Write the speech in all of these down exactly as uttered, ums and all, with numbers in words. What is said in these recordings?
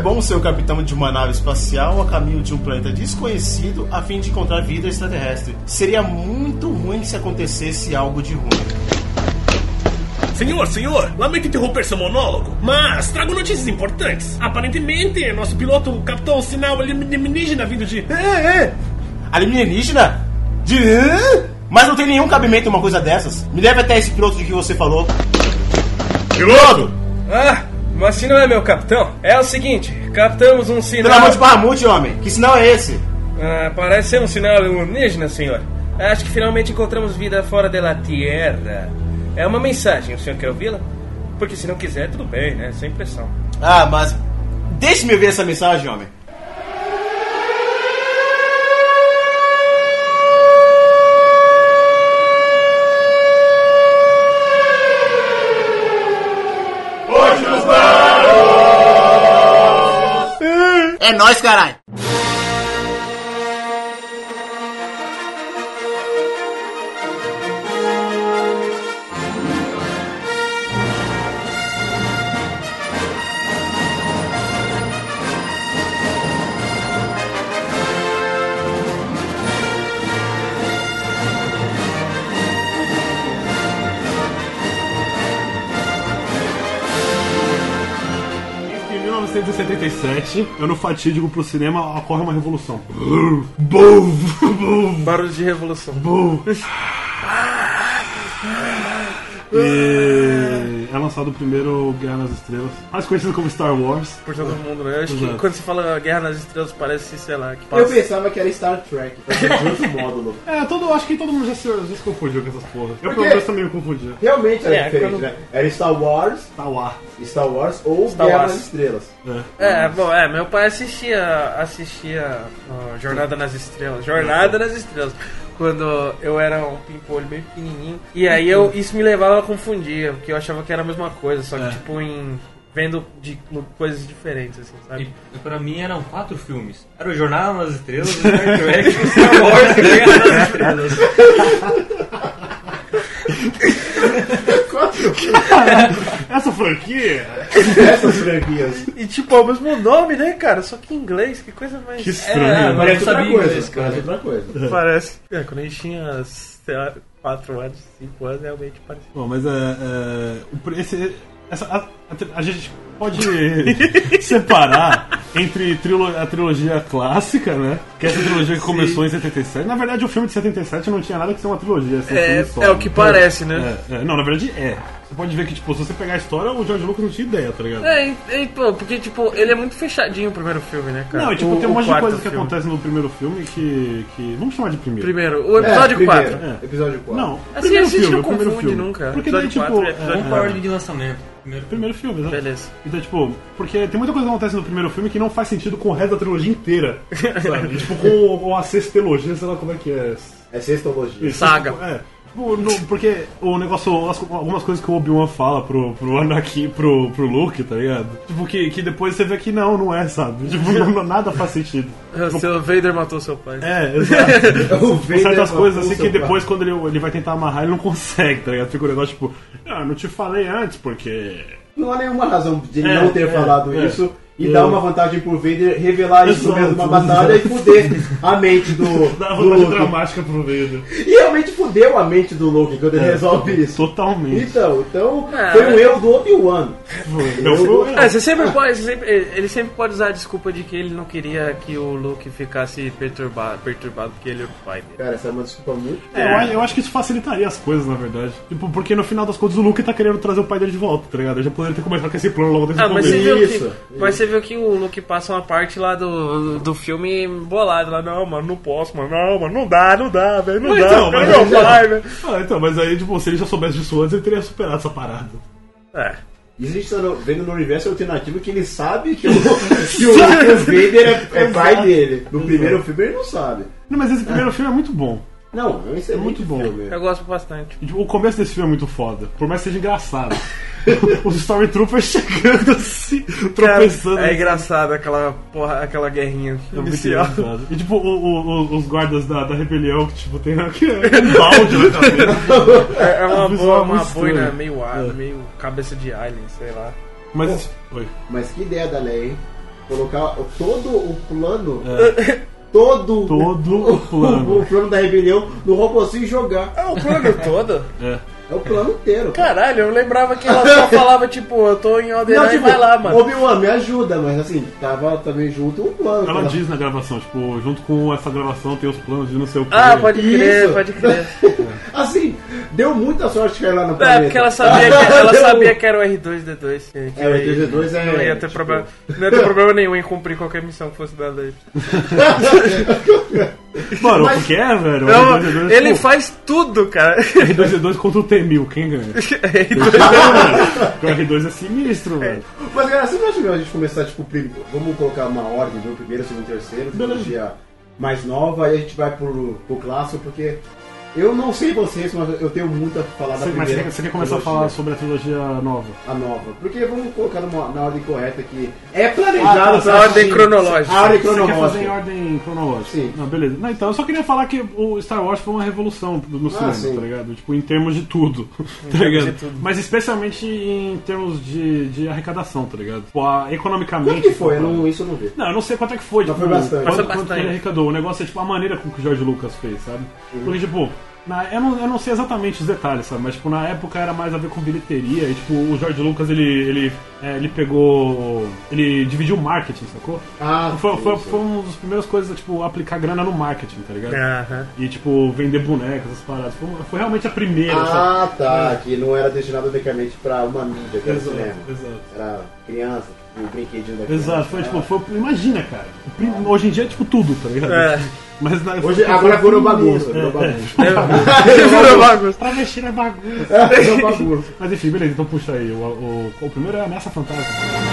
bom ser o capitão de uma nave espacial a caminho de um planeta desconhecido a fim de encontrar vida extraterrestre. Seria muito ruim se acontecesse algo de ruim. Senhor, senhor, lamento interromper seu monólogo, mas trago notícias importantes. Aparentemente, nosso piloto captou um sinal alienígena vindo de... É, é. Alienígena? De... Mas não tem nenhum cabimento uma coisa dessas. Me leve até esse piloto de que você falou. Piloto! Ah, mas se não é meu capitão, é o seguinte, captamos um sinal... Pelo amor de Bahamut, homem, que sinal é esse? Ah, parece ser um sinal alienígena, senhor. Acho que finalmente encontramos vida fora da Terra. É uma mensagem, o senhor quer ouvi-la? Porque se não quiser, tudo bem, né? Sem pressão. Ah, mas... Deixe-me ver essa mensagem, homem. É nóis, caralho! Em mil novecentos e setenta e sete, ano fatídico pro cinema, ocorre uma revolução. Bum, bum, Barulho de revolução. bum. E é lançado o primeiro Guerra nas Estrelas, mais conhecido como Star Wars. Por todo mundo, né? Acho Exato. que quando você fala Guerra nas Estrelas parece, sei lá, que passa... Eu pensava que era Star Trek, era outro módulo. É, todo, acho que todo mundo já se, já se confundiu com essas porras. Eu, Por pelo quê? menos, também me confundia. Realmente era É, diferente, quando- né? Era Star Wars, Tá lá. Star Wars ou Star Guerra Wars. nas Estrelas. É. É, bom, é, meu pai assistia, assistia ó, Jornada nas Estrelas, Jornada nas Estrelas, quando eu era um pimpolho bem pequenininho, e aí eu, isso me levava a confundir, porque eu achava que era a mesma coisa, só que É. tipo em... vendo de, coisas diferentes, assim, sabe? E pra mim eram quatro filmes. Era o Jornada nas Estrelas, o Star Trek, o Star Wars e o Guerra nas Estrelas. Essa franquia? Essas franquias. E tipo, é o mesmo nome, né, cara? Só que em inglês, que coisa mais... Que É, estranho. mas Parece eu outra sabia coisa, inglês, cara. parece outra coisa. Parece. É, quando a gente tinha, sei lá, quatro anos, cinco anos, realmente parecia. Bom, mas é, é, o pre- esse, essa, a, a, a gente pode separar entre trilo- a trilogia clássica, né? Que é essa trilogia que começou em setenta e sete. Na verdade, o filme de setenta e sete não tinha nada que ser uma trilogia. Assim, um É, filme só. é o que parece, né? É, é, não, na verdade é. Você pode ver que, tipo, se você pegar a história, o George Lucas não tinha ideia, tá ligado? É, e, e, pô, porque, tipo, ele é muito fechadinho o primeiro filme, né, cara? Não, e tipo, O- tem um o monte de quarto coisa que filme. acontece no primeiro filme que, que... Vamos chamar de primeiro. Primeiro, o episódio É, quatro. primeiro. É. Episódio quatro. Não, Assim, primeiro a gente filme, não o primeiro confunde filme. nunca. Porque Episódio daí, tipo... quatro é episódio é, Vamos pra ordem de lançamento. Primeiro. Primeiro filme, exato. Beleza. Então, tipo, porque tem muita coisa que acontece no primeiro filme que não faz sentido com o resto da trilogia inteira, sabe? Tipo, com, com a sextelogia, sei lá como é que é. É sextologia. Isso, Saga. tipo, é. Tipo, no- porque o negócio, as- algumas coisas que o Obi-Wan fala pro, pro Anakin, pro, pro Luke, tá ligado? Tipo, que, que depois você vê que não, não é, sabe? Tipo, não- nada faz sentido. O seu Vader matou seu pai. É, exato. O Tipo, Vader certas matou coisas assim seu que pai. depois, quando ele, ele vai tentar amarrar, ele não consegue, tá ligado? Fica o negócio tipo, ah, não te falei antes, porque... Não há nenhuma razão de ele É, não ter é, falado é. isso e Eu- dar uma vantagem pro Vader revelar isso no meio de uma Exato, batalha exato. e fuder a mente do, Dá do vantagem Luke. dramática pro Vader. E realmente fudeu a mente do Luke quando ele resolve isso. Totalmente. Então, então Ah, foi um mas- erro do Obi-Wan. Não, foi- É, você sempre pode, você sempre- ele ele sempre pode usar a desculpa de que ele não queria que o Luke ficasse perturbado, perturbado porque ele era o pai dele. Cara, essa é uma desculpa muito... É, eu, acho- eu acho que isso facilitaria as coisas, na verdade. Tipo, porque no final das contas o Luke tá querendo trazer o pai dele de volta, tá ligado? Eu já poderia ter começado com esse plano logo desde Ah, o mas você, começo. viu Isso, que, mas você viu que o Luke passa uma parte lá do, do filme bolado lá, não, mano, não posso, mano, não, mano, não dá, não dá, velho, não Mas dá, então, pelo mas- meu pai, velho. Ah, então, mas aí, tipo, se ele já soubesse disso antes, ele teria superado essa parada. É. E a gente tá no- vendo no universo alternativo que ele sabe que o, que o Darth Vader é, é pai dele. No primeiro filme ele não sabe. Não, mas esse primeiro filme é muito bom. Não, é um excelente muito bom. filme. Eu gosto bastante. E, tipo, o começo desse filme é muito foda, por mais que seja engraçado. Os Stormtroopers chegando assim, tropeçando. É engraçado aquela porra, aquela guerrinha É muito inicial. engraçado. E tipo, o- o- o- os guardas da, da rebelião que tipo, tem aqui, um balde na cabeça. É, é uma, O visual boa, é uma muito boina estranho. meio, ar, É. meio cabeça de alien, sei lá. Mas. Oi. Mas que ideia da Leia, hein? colocar todo o plano, é. todo, todo o plano. O, o plano da rebelião no robôzinho e jogar. É o plano todo? É. É o plano inteiro. Cara. Caralho, eu lembrava que ela só falava, tipo, eu tô em Alderan Não, e tipo, vai lá, mano. Obi-Wan, me ajuda, mas assim, tava também junto o plano. Ela cara. diz na gravação, tipo, junto com essa gravação tem os planos de não sei o que. Ah, pode crer, Isso. pode crer. Assim, deu muita sorte cair lá no É, planeta. porque ela sabia que, ela sabia que era o R dois D dois. Que, que É, o R dois D dois é, Não ia ter, tipo- problema, não ia ter problema nenhum em cumprir qualquer missão que fosse dada a ele. Mano, Mas- o que é, velho? O Não, R dois D dois, ele pô, faz tudo, cara. R dois D dois contra o T mil, quem ganha? Porque o R dois é sinistro, velho. Mas galera, você não acha melhor a gente começar, tipo, prim... vamos colocar uma ordem, viu? Primeiro, segundo, terceiro, trilogia mais nova, aí a gente vai pro, pro clássico, porque eu não sei vocês, mas eu tenho muito a falar da Você, mas primeira. você quer, você quer começar a trilogia. falar sobre a trilogia nova? A nova. Porque vamos colocar numa, na ordem correta que é planejado Ah, pra a ordem assistir. cronológica. A ordem Você quer fazer em cronológica. ordem cronológica? Sim. Não, beleza. Não, então, eu só queria falar que o Star Wars foi uma revolução no cinema, sim. tá ligado? Tipo, em termos de tudo, tá ligado? de tudo. Mas especialmente em termos de, de arrecadação, tá ligado? Tipo, a- economicamente... Quanto que foi? Eu não, isso eu não vi. Não, eu não sei quanto é que foi. Mas Tipo, foi bastante. Quanto, Foi quanto bastante. que ele arrecadou. O negócio é, tipo, a maneira com que o George Lucas fez, sabe? Porque, tipo... Na, eu, não, eu não sei exatamente os detalhes, sabe? Mas, tipo, na época era mais a ver com bilheteria. E, tipo, o George Lucas, ele, ele, é, ele pegou... Ele dividiu o marketing, sacou? Ah, Foi, sim, foi, sim. foi uma das primeiras coisas, tipo, aplicar grana no marketing, tá ligado? Aham. E, tipo, vender bonecas, essas paradas. Foi, foi realmente a primeira, sabe? Ah, tá. Que não era destinado unicamente pra uma mídia, que era o Exato, cinema. exato. Era criança, o brinquedinho da criança. Exato, foi, Ah. tipo, foi, imagina, cara. O prim- Hoje em dia é, tipo, tudo, tá ligado? É. Mas na, Hoje, foi- agora foi virou o bagunça, primeiro. virou É, bagunça. Virou bagunça. Pra mexer na bagunça. É, virou bagunça. Mas enfim, beleza, então puxa aí. O, o, o primeiro é a Ameaça Fantasma.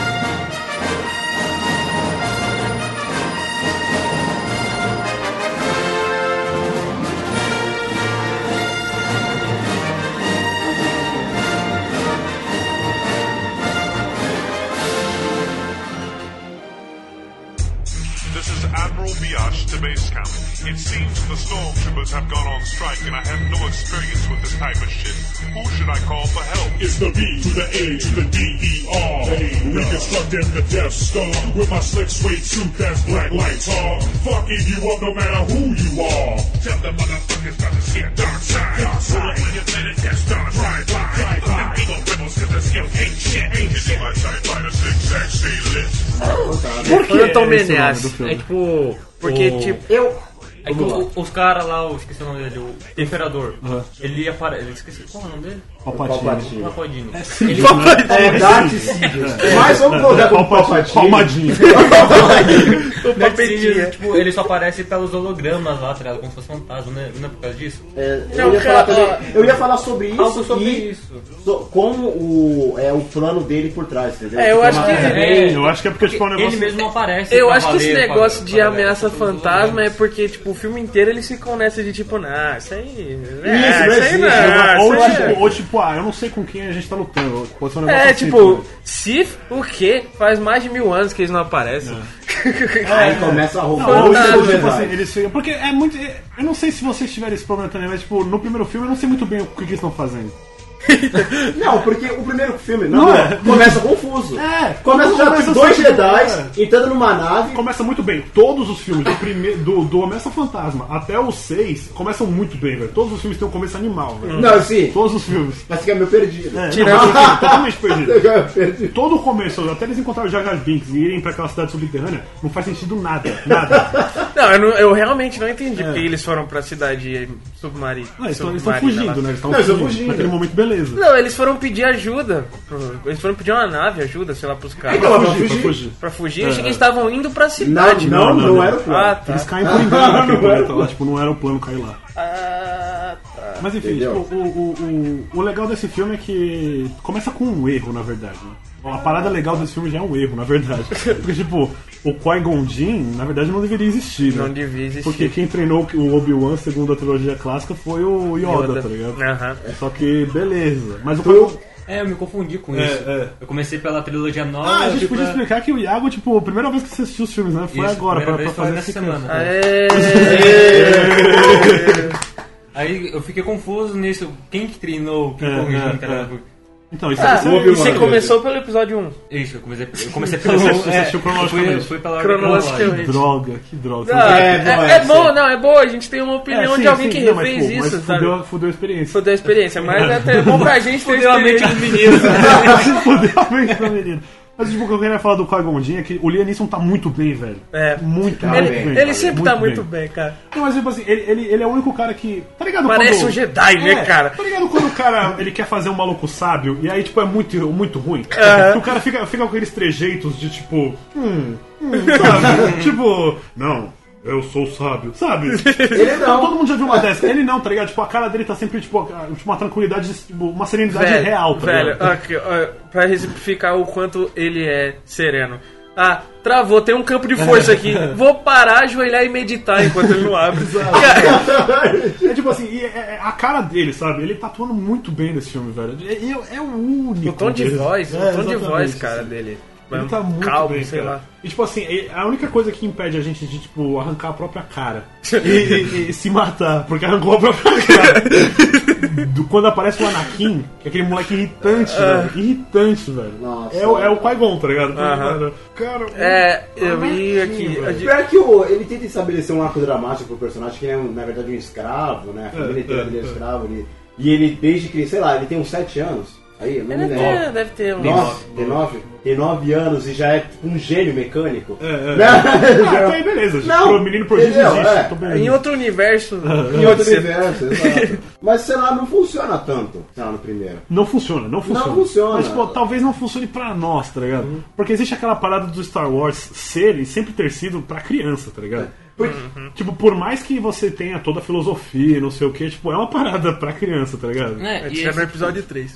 This is Admiral Biash to base camp. It seems the stormtroopers have gone on strike and I have no experience with this type of shit. Who should I call for help? It's the B to the A to the D E R. Reconstructing the Death Star with my slick suede suit that's black lights hard. Fucking you up no matter who you are. Tell the motherfuckers about to see a dark side. Dark side. When you let it Death Star drive by. Drive by. Them evil rebels cause the skills ain't shit. Ain't shit. My TIE fighter zigzag stay lit. Por que eu tomei esse é o nome nessa? do filme? É tipo. Porque, o- tipo, Eu. É que o- os caras lá, eu esqueci o nome dele, o Imperador. Uhum. Ele aparece. Ele esqueci. Qual é o nome dele? Palpatine. Palpatine. Palpatine. Ele É Darth Sidious. Mas vamos colocar como Palpatine. Palmadinho. Palpatine, tipo, ele só aparece pelos hologramas lá, tá ligado? Como se fosse fantasma, né? Não é por causa disso? É, Não, eu, ia cara, falar também- eu ia falar sobre isso, Algo sobre e isso. so- como o, é, o plano dele por trás, entendeu? É, eu Fica acho uma que- coisa É, bem- Eu acho que é porque, tipo, é um negócio... Ele mesmo aparece. eu pra acho que esse valer, negócio pra- de pra- ameaça pra- fantasma é porque, tipo, o filme inteiro eles ficam nessa de tipo, nah, isso aí. Isso, É, não isso aí existe, não. ou, isso aí tipo, é- ou tipo, ah, eu não sei com quem a gente tá lutando. Pode ser um negócio É, assim, tipo, tá Sith, o quê? Faz mais de mil anos que eles não aparecem. Aí começa a roubar Não, o Fantasma. último tipo assim, Jedi. eles ficam. Porque é muito. Eu não sei se vocês tiverem esse problema também, mas tipo, no primeiro filme eu não sei muito bem o que, que eles estão fazendo. Não, porque o primeiro filme não, Não não, é. começa confuso. É, Começa já começa com dois assim, Jedi entrando numa nave. Começa muito bem. Todos os filmes, do, primeiro, do, do Ameaça Fantasma até os seis, começam muito bem, velho. Todos os filmes têm um começo animal, velho. Não, sim, Todos os filmes. mas fica meio perdido. É, Tirando- não, totalmente perdido. Fica meio perdido. Todo o começo, até eles encontrarem o Jar Jar Binks e irem pra aquela cidade subterrânea, não faz sentido nada. Nada. Não, eu, não- eu realmente não entendi porque eles foram pra cidade submarina. Não, eles estão eles estão submarina lá. fugindo, né? Eles estão Não, eles estão fugindo. fugindo. Naquele momento, beleza. Não, eles foram pedir ajuda. pro- Eles foram pedir uma nave, ajuda, sei lá, pros caras. Então, Pra pra fugir, pra fugir. fugir. Pra fugir, eu achei que eles estavam indo pra Não, cidade. não, não, não, não. era o plano. Ah, tá. Eles caem por engano naquele Não era planeta lá, tipo, não era o plano cair lá. Ah, tá. Mas enfim, Entendeu? tipo, o, o, o, o legal desse filme é que começa com um erro, na verdade, né? A parada legal desse filme já é um erro, na verdade. Porque, tipo, o Qui-Gon Jinn, na verdade, não deveria existir, né? Não devia existir. Porque quem treinou o Obi-Wan, segundo a trilogia clássica, foi o Yoda, Yoda. tá ligado? Aham. Só que, beleza. Mas o Tu- Qui- É, eu me confundi com É, isso. é. Eu comecei pela trilogia nova. Ah, a eu gente fui podia pra- explicar que o Iago, tipo, a primeira vez que você assistiu os filmes, né? Foi Isso, agora, pra, primeira pra vez fazer foi nessa esse semana. Aê! Aí eu fiquei confuso nisso. Quem que treinou o É, Qui-Gon é, Jinn, cara? Então, isso Ah, isso e você mano. começou pelo episódio um. Isso, eu comecei, eu comecei pelo... Você assistiu- você assistiu é, cronologicamente. eu fui, fui pela ordem Cronologicamente. cronológica. Que droga, que droga. Ah, É, é, bom, é é, bom, sim. não, é boa. A gente tem uma opinião É, sim, de alguém sim, que não, mas, fez pô, isso, mas sabe? fudeu, fudeu a experiência. Fudeu a experiência, mas é até bom pra gente ter Fudeu a mente experiência. dos meninos. Fudeu a mente do menino. Mas tipo, o que eu queria falar do Qui-Gon Jinn é que o Liam Neeson tá muito bem, velho. É. Muito, Tá muito Ele, bem, bem. ele cara, sempre tá muito bem, cara. Não, mas tipo assim, ele, ele, ele é o único cara que... Tá ligado Parece quando... um Jedi, né, É, cara? Tá ligado quando o cara ele quer fazer um maluco sábio e aí, tipo, é muito, muito ruim? Aham. Que o cara fica, fica com aqueles trejeitos de tipo. Hum, hum, sabe? Tipo, não, eu sou sábio, sabe? Ele não. Todo mundo já viu uma dessa. Ele não, tá ligado? Tipo, a cara dele tá sempre, tipo, uma tranquilidade, tipo, uma serenidade real, tá velho, ligado? aqui, ó, pra exemplificar o quanto ele é sereno. Ah, travou, tem um campo de força aqui. Vou parar, ajoelhar e meditar enquanto ele não abre. Cara, É tipo assim, e é, é a cara dele, sabe? Ele tá atuando muito bem nesse filme, velho. É, é, é o único. o tom de deles. voz, É, o tom de exatamente, voz, cara, assim. dele. Ele tá muito calmo, bem, sei cara. lá. E tipo assim, a única coisa que impede a gente de, tipo, arrancar a própria cara e, e- e se matar, porque arrancou a própria cara. Do- quando aparece o Anakin, que é aquele moleque irritante, velho. Irritante, velho. Nossa. É, o- é o Qui-Gon, tá ligado? Aham. Cara, É, eu Anakin, vi aqui. velho. a gente- Pior que o, ele tenta estabelecer um arco dramático pro personagem que ele é, um, na verdade, um escravo, né? A família É, inteira é, dele é é. escravo. Ele, e ele, desde que, sei lá, ele tem uns sete anos. Aí, eu não me Ele lembro. tem, deve ter um. Nove, tem nove? Tem nove anos e já é tipo um gênio mecânico. É, é. Né? Ah, Já- tá aí, beleza. Não, O menino prodígio entendeu? existe. É. Tô beleza. Em outro universo. Em outro universo, exato. Mas, sei lá, não funciona tanto, sei lá, no primeiro. Não funciona, não funciona. funciona. Mas, pô, talvez não funcione pra nós, tá ligado? Porque existe aquela parada do Star Wars ser e sempre ter sido pra criança, tá ligado? Porque, tipo, por mais que você tenha toda a filosofia e não sei o que, tipo, é uma parada pra criança, tá ligado? É, A e gente vai esse- no episódio três.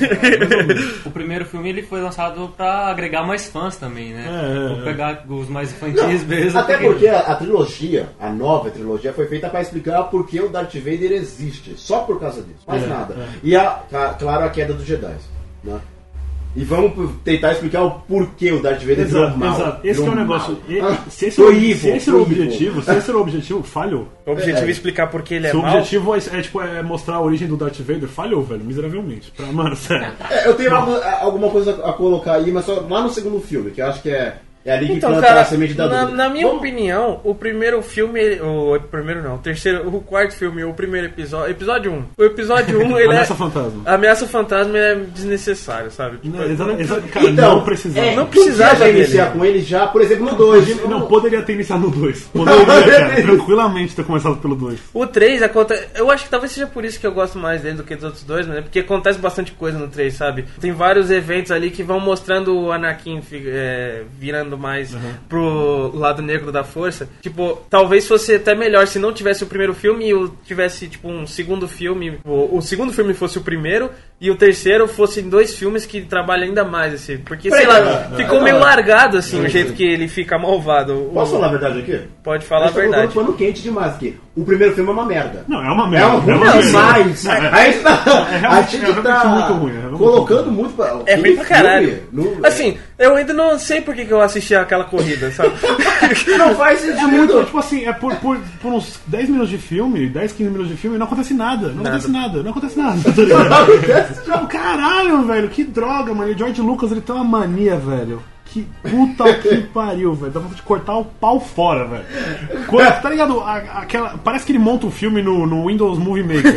o primeiro filme ele foi lançado pra agregar mais fãs também, né? É, é, Vou é. pegar os mais infantis mesmo. Até porque a, a trilogia, a nova trilogia, foi feita pra explicar por que o Darth Vader existe. Só por causa disso, mais É, nada. é. E, a, a- claro, a queda dos Jedi. Né? E vamos tentar explicar o porquê o Darth Vader virou Exato, mal. exato. Esse que é o Virou negócio. mal. E- Ah, se esse, tô era, o- evil, se esse tô era o evil. objetivo, se esse era o objetivo, falhou. O objetivo É. é explicar por que ele é Se o mau. objetivo é, é, tipo, é mostrar a origem do Darth Vader, falhou, velho, miseravelmente. Pra, mano, sério. É, eu tenho alguma, alguma coisa a colocar aí, mas só lá no segundo filme, que eu acho que é, é ali que Então, planta cara, a semente da na, dúvida. na minha Vamos- opinião, o primeiro filme, o primeiro não, o terceiro, o quarto filme, o primeiro episódio, episódio um. O episódio um, ele Ameaça é Fantasma. Ameaça Fantasma é desnecessário, sabe? Tipo, Não, exa- não- exa- cara, Então, não precisava. é, não precisava podia já dele. iniciar com ele já, por exemplo, no dois. Não, poderia ter iniciado no dois. Poderia, cara, tranquilamente ter começado pelo dois. O três acontece. Eu acho que talvez seja por isso que eu gosto mais dele do que dos outros dois, né? Porque acontece bastante coisa no três, sabe? Tem vários eventos ali que vão mostrando o Anakin fi- é, virando mais pro lado negro da força. Tipo, talvez fosse até melhor se não tivesse o primeiro filme e o tivesse, tipo, um segundo filme. O, o segundo filme fosse o primeiro e o terceiro fossem dois filmes que trabalham ainda mais, assim. Porque, sei lá, Peraí, ficou é, meio é. largado, assim, É, o jeito sim. que ele fica malvado. O- Posso falar a verdade aqui? Pode falar a Nós estamos verdade. colocando pano quente demais aqui. O primeiro filme é uma merda. Não, é uma É merda. uma ruim merda. demais. Não, é- A gente tá, é realmente- a é gente realmente tá muito ruim, é realmente colocando muito pra. É ruim pra caralho. filme, não- Assim, eu ainda não sei por que que eu assisti aquela corrida, sabe? não faz É muito, sentido. tipo assim, é por, por, por uns dez minutos de filme, dez, quinze minutos de filme, não acontece nada. Não acontece nada, não acontece nada. Tá ligado? Não, caralho, velho, que droga, mano. E o George Lucas, ele tem uma mania, velho. Que puta que pariu, velho. Dá vontade de cortar o pau fora, velho. Quando- Tá ligado? A- aquela, parece que ele monta um filme no, no Windows Movie Maker.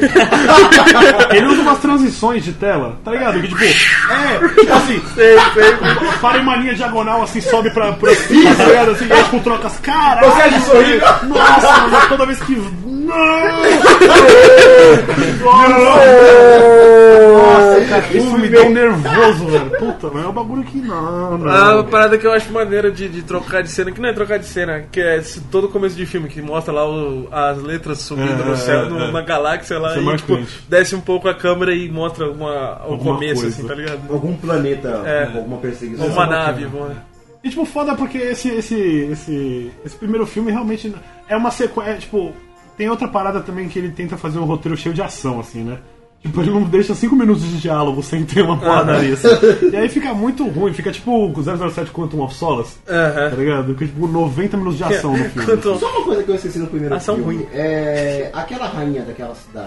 Ele usa umas transições de tela, tá ligado? Que tipo, é, tipo assim, para em uma linha diagonal assim, sobe pra, pra cima, tá ligado? Assim, e aí, tipo, troca as caras. Você é de sorrir? Nossa, mano, toda vez que. Não! Nossa, cara, isso me deu nervoso, velho. Puta, mas é um bagulho que não, não. Ah, uma parada que eu acho maneira de, de trocar de cena, que não é trocar de cena, que é esse- todo começo de filme, que mostra lá o- as letras subindo É, no céu, é, no- é. na galáxia lá, Isso é e marcante. tipo, desce um pouco a câmera e mostra uma, o Alguma começo, coisa. assim, tá ligado? Algum planeta, É. alguma perseguição. Uma nave, uma... E tipo, foda porque esse, esse, esse, esse primeiro filme realmente é uma sequência. É, tipo, tem outra parada também que ele tenta fazer um roteiro cheio de ação, assim, né? Tipo, ele não deixa cinco minutos de diálogo sem ter uma porradaria. Assim. E aí fica muito ruim, fica tipo o zero zero sete Quantum of Solace, Aham. tá ligado? Fica tipo noventa minutos de ação no filme. Quanto- Só uma coisa que eu esqueci no primeiro Ação filme. ruim. É aquela rainha daquela cidade.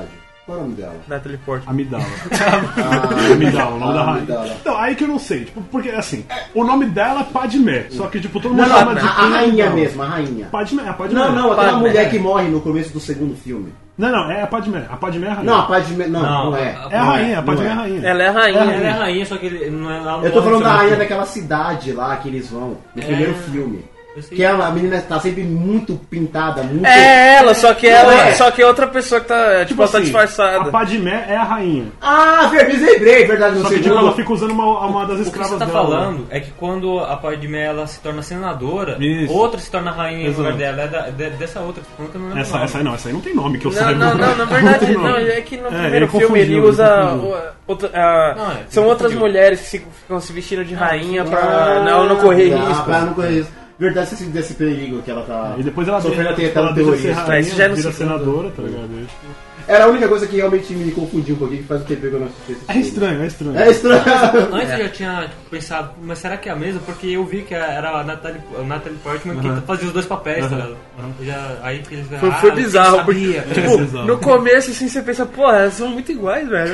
Qual é o nome dela? Natalie Portman. Amidala. Ah, Amidala, o nome da ah, rainha. Amidala. Então, aí que eu não sei, tipo, porque assim, o nome dela é Padmé, só que tipo, todo Não, mundo não, chama a, de a rainha Amidala. mesmo, a rainha. Padmé, a Padmé. Não, não, aquela Padmé. mulher que morre no começo do segundo filme. Não, não, é a Padmé. A Padmé é a rainha. Não, a Padmé, não, não, Não, é. É a Não rainha, a Padmé é a não rainha. Ela é a rainha. Ela é a rainha, só que ele não é ela. Eu tô falando da não- rainha daquela cidade lá que eles vão, no primeiro filme. Eu sei. Que ela, a menina tá sempre muito pintada, muito... É ela, só que ela, Não é. só que é outra pessoa que tá, tipo, ela tá assim, disfarçada. A Padmé é a rainha. Ah, verdade, lembrei, verdade, no Só que tipo, segundo. ela fica usando uma, uma das O que escravas você tá dela. falando é que quando a Padmé ela se torna senadora, Isso. outra se torna rainha em Exato. lugar dela. É da- de- dessa outra que eu não lembro Essa, o nome. essa aí não, essa aí não tem nome que eu Não, saiba. não, não, na verdade, tem nome. não, é que no É, primeiro ele filme ele confundiu, usa. ele confundiu. o- outra- a- Não, é, são ele outras confundiu. mulheres que se- ficam se vestindo de rainha pra Ah, ela não correr ah, risco. Pra não correr risco. Verdade, você desse perigo que ela tá... E depois ela sofrendo deixa, atentado ela deixa de ser terrorista. rainha, Isso já é no vira segundo. senadora, tá ligado? É, tipo, Era a única coisa que realmente me confundiu um pouquinho, que faz um tempo que eu não assisti esse é filme. estranho, é estranho. É estranho. Antes eu já tinha tipo, pensado, mas será que é a mesma? Porque eu vi que era a Natalie, a Natalie Portman que fazia os dois papéis, tá ligado? Eu já, aí que eles Foi, ah, foi eu bizarro, porque, sabia. tipo, bizarro. no começo assim você pensa, pô, elas são muito iguais, velho.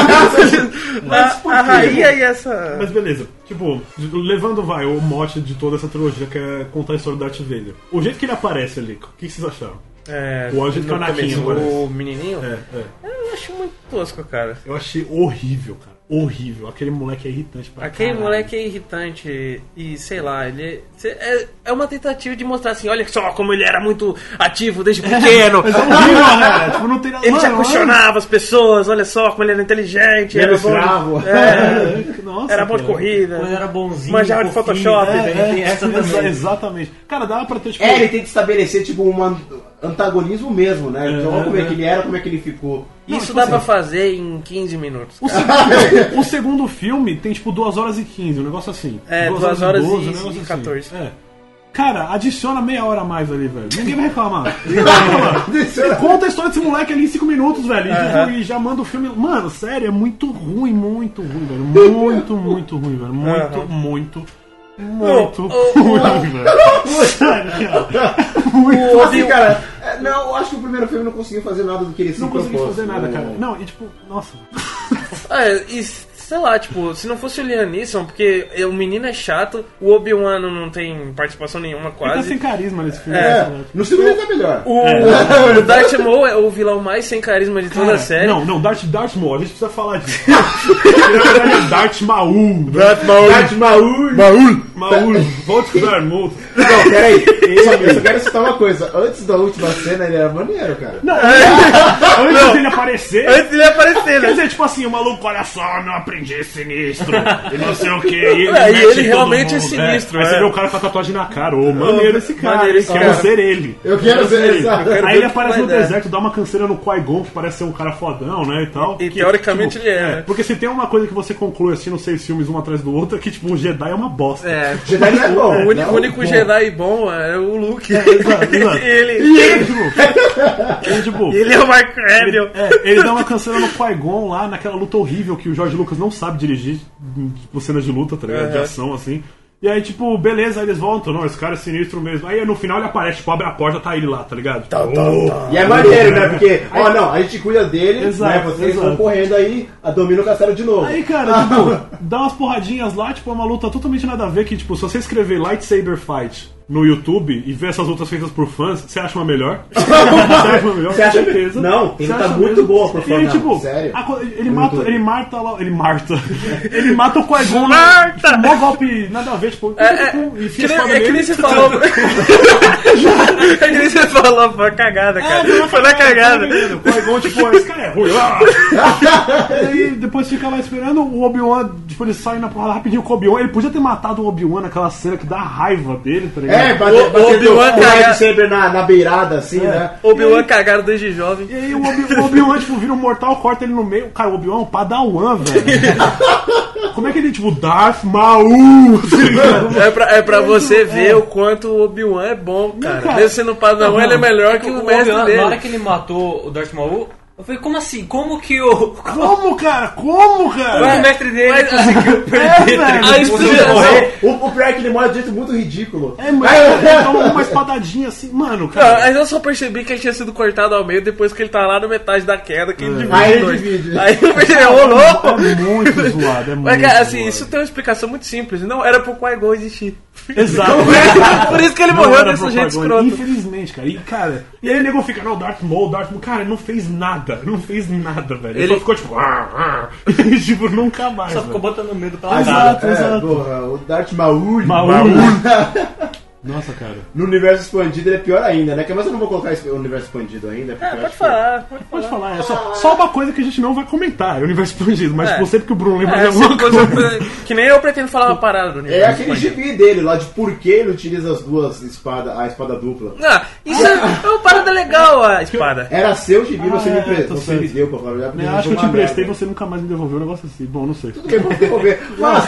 Mas por a, a quê? rainha e essa. Mas beleza, tipo, levando vai o mote de toda essa trilogia que é contar a história do Darth Vader. O jeito que ele aparece ali, o que vocês acharam? É, O Anjo de no Anakin começo, aparece. o menininho, É, é. eu acho muito tosco, cara. Eu achei horrível, cara. Horrível. Aquele moleque é irritante pra Aquele caralho. moleque é irritante e, sei lá, ele é, é uma tentativa de mostrar assim, olha só como ele era muito ativo desde pequeno. Mas é horrível, né? Tipo, não tem nada. Ele já Mano, questionava as pessoas, olha só como ele era inteligente, Era era bom, escravo. é, É, nossa, era bom de cara. corrida, Quando era bonzinho, manjava de fofinho, Photoshop. né? É, Tem essa é, também. exatamente. Cara, dava pra ter, tipo... É, ele tem que estabelecer, tipo, um an- antagonismo mesmo, né? Então, É, olha como é é. que ele era, como é que ele ficou. Não, Isso tipo dá assim, pra fazer em quinze minutos. O segundo, o segundo filme tem tipo duas horas e quinze, um negócio assim. É, duas horas e- doze, um negócio e quatorze. É. Cara, adiciona meia hora a mais ali, velho. Ninguém vai reclamar. Ninguém vai reclamar. Conta a história desse moleque ali em cinco minutos, velho. E, tipo, e já manda o filme. Mano, sério, é muito ruim, muito ruim, velho. Muito, muito ruim, velho. Muito, Aham. muito, muito Oh, ruim, velho. Sério, cara. Muito Assim, cara, é, não, eu acho que o primeiro filme não conseguiu fazer nada do que ele se Não consegui propôs. fazer nada, Não. cara. Não, e tipo, nossa. É, e sei lá, tipo, se não fosse o Liam Neeson, porque o menino é chato, o Obi-Wan não tem participação nenhuma Ele tá quase. sem carisma nesse filme. É, né? no segundo ele tá melhor. O, o Darth Maul é o vilão mais sem carisma de toda Cara, a série. Não, não, Darth, Darth Maul, a gente precisa falar disso. Ele na verdade é Darth Maul. Darth Maul. Darth Maul. Maul. Maul, volte com o Darth Maul. Não, peraí. Só, eu só quero citar uma coisa. Antes da última cena, ele era maneiro, cara. Não, antes dele aparecer. Antes dele aparecer, Quer né? dizer, tipo assim, o maluco, olha só, meu aprendiz sinistro, e não sei o que. E ele, É, e mete ele todo realmente é mundo, sinistro, Aí é. você vê o cara com a tatuagem na cara, ô, maneiro esse cara, Maneiro esse quero cara. ser ele. Eu quero ser ele. exato. quero Aí ver ele o que aparece vai no dar. deserto, dá uma canseira no Qui-Gon, que parece ser um cara fodão, né, e tal. E Que, teoricamente tipo, ele é, né? Porque se tem uma coisa que você conclui assistindo seis filmes um atrás do outro, é que, tipo, um Jedi é uma bosta. É. Jedi não é bom. O único, não? o único Jedi bom é o Luke. exato, exato. ele, E ele, tipo, ele, tipo, ele é o Mark Hamill. É, ele dá uma canseira no Qui-Gon lá, naquela luta horrível que o George Lucas não sabe dirigir, tipo, cenas de luta, tá ligado? De Uhum. ação, assim. E aí, tipo, beleza, aí eles voltam, não, esse cara é sinistro mesmo. Aí no final ele aparece, tipo, abre a porta, tá ele lá, tá ligado? Tipo, oh, E é maneiro, né? Porque, ó, não, a gente cuida dele, Exato, né? Vocês exato. vão correndo aí, a domina o castelo de novo. Aí, cara, tipo, dá umas porradinhas lá, tipo, é uma luta totalmente nada a ver, que, tipo, se você escrever Lightsaber Fight no YouTube e ver essas lutas feitas por fãs, você acha uma melhor? Você acha uma melhor? Você Com acha- certeza. Não, tem Você luta acha muito mesmo? boa por E fã, aí, não, tipo, sério. a co- ele Muito. mata, ele mata lá, ele mata. Ele mata o Qui-Gon, Marta! tipo, mó golpe nada a ver, tipo, É, é, e que nem, é que nem você falou. falou. É que nem você falou, foi uma cagada, cara. Foi na cagada. O Qui-Gon, tipo, esse cara é ruim. Ah! E aí depois fica lá esperando o Obi-Wan, tipo, ele sai na porrada rapidinho com o Obi-Wan. Ele podia ter matado o Obi-Wan naquela cena que dá raiva dele, tá ligado? É, O- bater, bater Obi-Wan o caga- lightsaber na, na beirada, assim, né? Obi-Wan cagaram desde jovem. E aí o Obi- o Obi-Wan, tipo, vira um mortal, corta ele no meio. Cara, o Obi-Wan é um padawan, velho. Como é que ele, tipo, Darth Maul? tá ligado? É pra, é pra você ver o quanto o Obi-Wan é bom, cara. cara. Mesmo sendo padawan, ele é melhor que o, O mestre Obi-Wan, dele. na hora que ele matou o Darth Maul, Eu falei, como assim? Como que o... Como, cara? Como, cara? Como o mestre dele conseguiu perder? velho. A explicação. O, o pior é que ele morre de um jeito muito ridículo. É, mas ele toma uma espadadinha assim, mano, Não, cara. aí eu só percebi que ele tinha sido cortado ao meio depois que ele tá lá na metade da queda, que ele divide Aí em ele dois. divide. Aí eu percebi, ô louco! É muito zoado, é muito Mas, cara, assim, zoado. isso tem uma explicação muito simples. Não era pro Qui-Gon existir. Exato. Por isso que ele Não morreu era desse pro jeito Qui-Gon, escroto. Infelizmente, cara. E, cara, e aí o nego fica, não, Darth Maul, Darth Maul. Cara, ele não fez nada. Não fez nada, velho. Ele, Ele- só ficou tipo, ah, ah. E, tipo, nunca mais. Só velho. ficou botando medo pela Exato, cara. é, exato. porra, o Darth Maul. Maul. Nossa, cara. No universo expandido ele é pior ainda, né? Mas eu não vou colocar esse- o universo expandido ainda. porque Ah, eu pode acho que- falar, pode Pode falar. falar, é só, só uma coisa que a gente não vai comentar, é o universo expandido, mas É. você porque o Bruno lembra de É, alguma sempre coisa. coisa que nem eu pretendo falar uma parada do É universo aquele expandido. gibi dele lá de por que ele utiliza as duas espadas, a espada dupla. Ah, isso é é uma parada legal, a espada. Era seu gibi, você, Ah, me, é, pre... tô você certo. me deu pra falar a verdade. porque Eu acho que eu foi te uma emprestei e merda. você nunca mais me devolveu um negócio assim. Bom, não sei. Tudo bem, vamos devolver. Mas,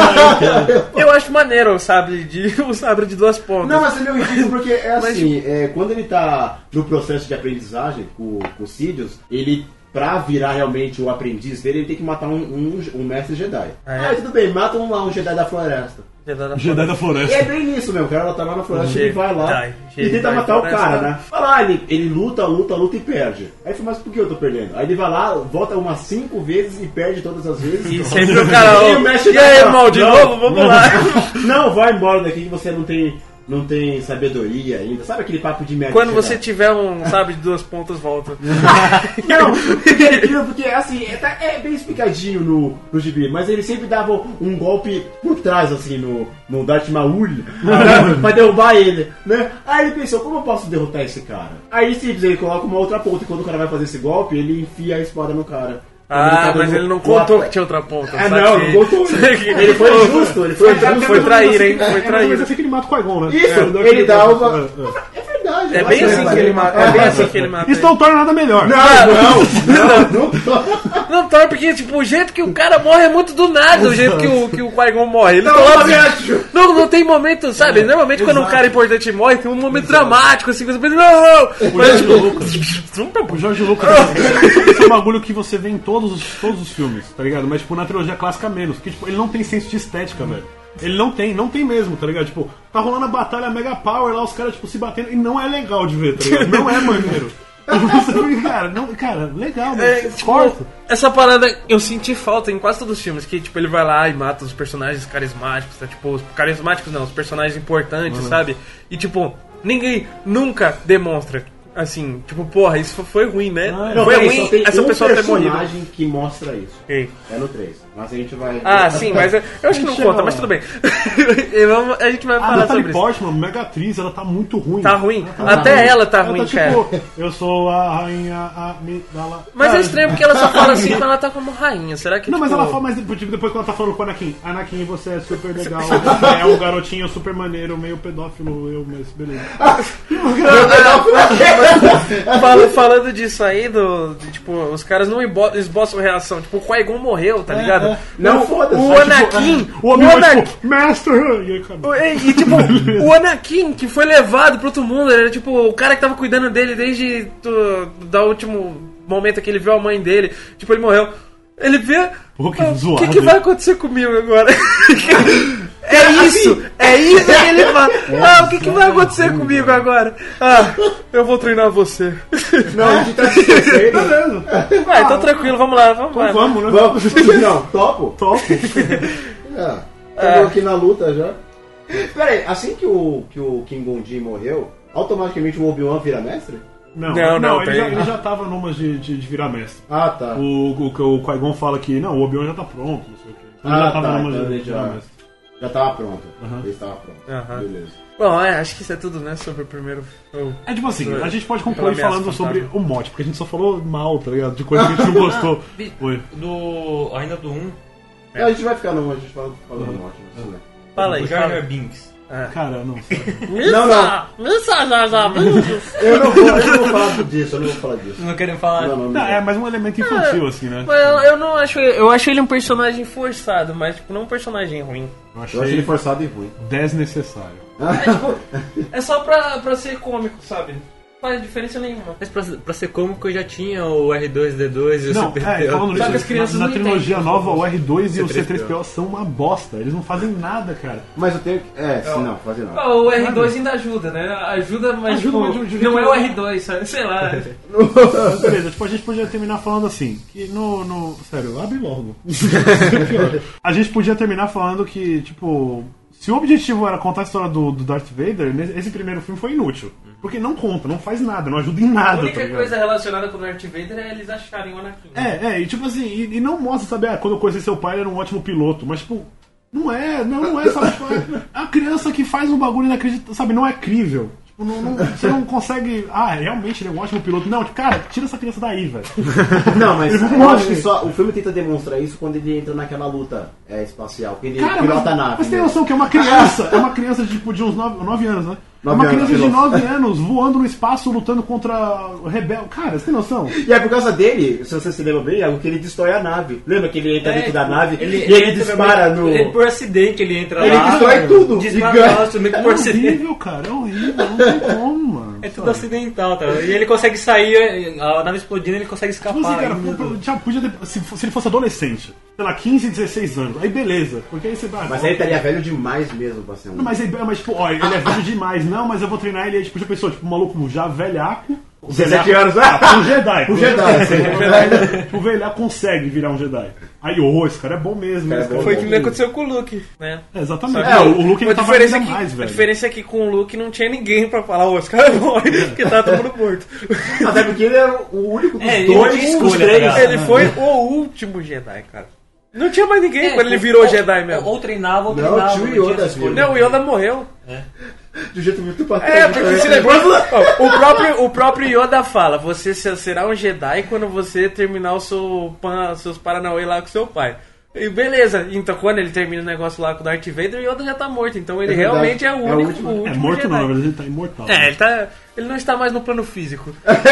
Eu acho maneiro o sabre de, o sabre de duas pontas. não, mas é meio ridículo porque é assim, é, quando ele tá no processo de aprendizagem com, com o Sidious, ele, pra virar realmente o aprendiz dele, ele tem que matar um, um, um mestre Jedi. Ah, é? Ah, tudo bem, mata um lá, um Jedi da floresta. Jedi da E Floresta. é bem isso mesmo, o cara tá lá na floresta, ele vai lá Jedi, e tenta Jedi matar o floresta. cara, né? Fala lá, ele, ele luta, luta, luta e perde. Aí fala, mas por que eu tô perdendo? Aí ele vai lá, volta umas cinco vezes e perde todas as vezes. E sempre o cara, E ó, o mestre e aí, dá- irmão, de Não, novo? Vamos lá. Não, vai embora daqui que você não tem, não tem sabedoria ainda. Sabe aquele papo de merda? Quando de você Jedi? tiver um sabre de duas pontas, volta. Não, porque é incrível, porque assim, é, tá- é bem explicadinho no, no gibi, mas ele sempre dava um golpe por trás, assim, no, no Darth Maul, pra, pra derrubar ele, né? Aí ele pensou, como eu posso derrotar esse cara? Aí simples, ele coloca uma outra ponta, e quando o cara vai fazer esse golpe, ele enfia a espada no cara. Quando Ah, tá mas dando ele não o contou ata- que tinha outra ponta. Ah, sabe? não, não contou. Sabe? Ele foi justo, ele foi justo. Foi trair, hein? Foi É, mas trair. assim é que ele mata o Qui-Gon, né? Isso, É, ele dá é, uma... é, é. É verdade. É eu bem acho assim que que ele mata. É bem assim que ele mata. Isso não torna nada melhor. Não, não, não, não. Não torna, porque tipo, o jeito que o cara morre é muito do nada, o jeito que o, que o Qui-Gon morre. Ele Não, tá lá, mas acho. não, não tem momento, sabe? Normalmente quando um exato. cara importante morre, tem um momento dramático, assim, que você pensa, não! Mas, tipo, O Jorge Lucas, esse é um bagulho que você vê em todos os, todos os filmes, tá ligado? Mas, tipo, na trilogia clássica menos. Porque, tipo, ele não tem senso de estética, velho. Ele não tem, não tem mesmo, tá ligado? Tipo, tá rolando a batalha Mega Power lá, os caras, tipo, se batendo, e não é legal de ver, tá ligado? Não é maneiro. Você fica, cara, não, cara, legal, mas É, tipo, corta. essa parada eu senti falta em quase todos os filmes, que tipo, ele vai lá e mata os personagens carismáticos, tá? Tipo, os carismáticos não, os personagens importantes, sabe? E tipo, ninguém nunca demonstra, assim, tipo, porra, isso foi ruim, né? Não, foi peraí, ruim só tem essa um pessoa ter morrido. personagem que mostra isso. Quem? É no três. Mas a gente vai... Ah, sim, mas eu, eu acho que não Chega conta, lá. mas tudo bem. E vamos- a gente vai A falar Natalie sobre isso. Portman, mega atriz, ela tá muito ruim. Tá ruim? Ela tá Até ruim. ela tá Ela ruim, tá, cara. tipo, eu sou a rainha amígdala. Mas é Cara, estranho porque ela só fala assim quando ela tá como rainha. Será que Não, mas tipo, ela fala, mas depois, tipo, depois que ela tá falando com o Anakin, Anakin, você é super legal, você é um garotinho super maneiro, meio pedófilo, eu, mas beleza. Fala- falando disso aí, do, de, tipo, os caras não embo- esboçam reação. Tipo, o Qui-Gon morreu, tá ligado? é. Não, o, foda-se. o Aí, Anakin. O o homem vai, Anakin. tipo, Master! E aí, acabou. E, e, tipo, o Anakin que foi levado pro outro mundo, era tipo o cara que tava cuidando dele desde do, do último momento que ele viu a mãe dele. Tipo, ele morreu. Ele vê. Pô, que "Ah, o zoado, que, que hein?" vai acontecer comigo agora? É isso! É isso que ele fala! Ah, o que, que vai acontecer comigo agora? Ah, eu vou treinar você. Não, a gente tá se esquecendo. Beleza. Vai, então tranquilo, vamos lá, vamos lá. Vamos, né? Vamos. Não, topo. Top. É, chegou aqui na luta já. Pera aí, assim que o, que o King Gon-Jin morreu, automaticamente o Obi-Wan vira mestre? Não, Não, não, não, ele, tem- já, ele já tava numas de, de, de virar mestre. Ah, tá. O, o, o Qui-Gon fala que, não, o Obi-Wan já tá pronto, não sei o quê. Então ele Ah, já tava tá, numas então de, ele de já- virar mestre. Já tava pronto. Aham. Ele estava pronto. Aham. Beleza. Bom, é, acho que isso é tudo, né, sobre o primeiro. o- É tipo assim, a gente pode Pela concluir ameaça falando fantasma. sobre o mote, porque a gente só falou mal, tá ligado? De coisa que a gente não gostou. Vi- Oi. Do. Ainda do um, É, a gente vai ficar no, a gente fala falando no ótimo. Isso, né? Fala aí, o Jar Jar fala. Binks. Cara, não sei. Não, não. Missa, já, já, Eu não vou, eu não vou falar disso, eu não vou falar disso. Não querem falar. Não, não, Não, não. é mais um elemento infantil, assim, né? Mas eu, eu não acho. Eu acho ele um personagem forçado, mas tipo, não um personagem ruim. Eu Eu acho ele achei forçado e ruim. desnecessário. É só pra, pra ser cômico, sabe? faz diferença nenhuma. Mas pra, pra ser cômico eu já tinha o R dois D dois e o Não, C três é, P O. falando Só que as nisso, crianças na, na não trilogia entendem. nova, o R dois e o C C três P O três P O são uma bosta. Eles não fazem nada, cara. Mas eu tenho. É, sim, não, fazer nada. Ah, o R dois ainda ajuda, né? Ajuda, mas Ajuda, tipo, mas de um- de um não jeito é o que- R dois, sabe? Sei lá. Beleza, tipo, a gente podia terminar falando assim, que no... no... Sério, abre logo. A gente podia terminar falando que, tipo... Se o objetivo era contar a história do, do Darth Vader, esse primeiro filme foi inútil. Porque não conta, não faz nada, não ajuda em A nada, única tá ligado? coisa relacionada com o Darth Vader é eles acharem o Anakin. É, é, e tipo assim, e, e não mostra, sabe, ah, quando eu conheci seu pai ele era um ótimo piloto, mas tipo, não é, não, não é, sabe, tipo, é a criança que faz um bagulho inacreditável, sabe, não é crível. Tipo, não, não- você não consegue, ah, realmente ele é um ótimo piloto. Não, cara, tira essa criança daí, velho. Não, mas Ele eu morre. acho que só o filme tenta demonstrar isso quando ele entra naquela luta é, espacial, que ele Cara, pilota mas, a nave. mas tem né? noção que é uma criança, é uma criança de, tipo, de uns nove anos, né? É Nove uma anos, criança de piloto. nove anos voando no espaço lutando contra o rebelde. Cara, você tem noção? E é por causa dele, se você se lembra bem, é o que ele destrói a nave. Lembra que ele entra É, dentro da nave ele- e ele ele entra dispara meio- no. ele, por acidente ele entra Ele lá. destrói tudo. Desmata E o ganha. instrumento É por acidente. horrível, cara, é horrível, não tem como, mano. É tudo acidental, tá? E ele consegue sair, a nave explodindo, ele consegue escapar. Tipo assim, cara, ainda. pô, pô, já podia ter, se, se ele fosse adolescente, sei lá, quinze, dezesseis anos, aí beleza, porque aí você vai. Mas aí ele estaria velho demais mesmo pra ser um. Não, mas, aí, mas tipo, ó, ele é velho demais, não, mas eu vou treinar ele aí, tipo, já pensou, tipo, um maluco já velhaco. dezessete anos, Ah, um Jedi. Um Jedi, sim. Um Jedi, tipo, o velhaco consegue virar um Jedi. Aí, ô, esse cara é bom mesmo. Cara, esse é bom. Foi é que bom. nem aconteceu com o Luke, né? É, exatamente. Só É, que- o Luke ele a tava diferença ainda é que, mais, A velho. diferença é que com o Luke não tinha ninguém pra falar, ô, esse cara é bom, porque tava todo mundo morto. Até porque ele é o único dos É, ele não dois, tinha dos escolha, três. tá ligado? Ele foi o último Jedi, cara. Não tinha mais ninguém É, quando ele ou- virou ou- Jedi mesmo. Ou treinava, ou Não, treinava. tinha o tinha Yoda, essa escolha. filho. Não, o Yoda morreu. De um jeito muito É, patético. porque esse negócio. Ó, o, próprio, o próprio Yoda fala: você se- será um Jedi quando você terminar o seu, pan- seus Paranauê lá com seu pai. E beleza, então quando ele termina o negócio lá com o Darth Vader, o Yoda já tá morto. Então ele É verdade. realmente é o É o único. último. o É último morto Jedi. não, na verdade ele tá imortal. É, ele, tá, ele não está mais no plano físico.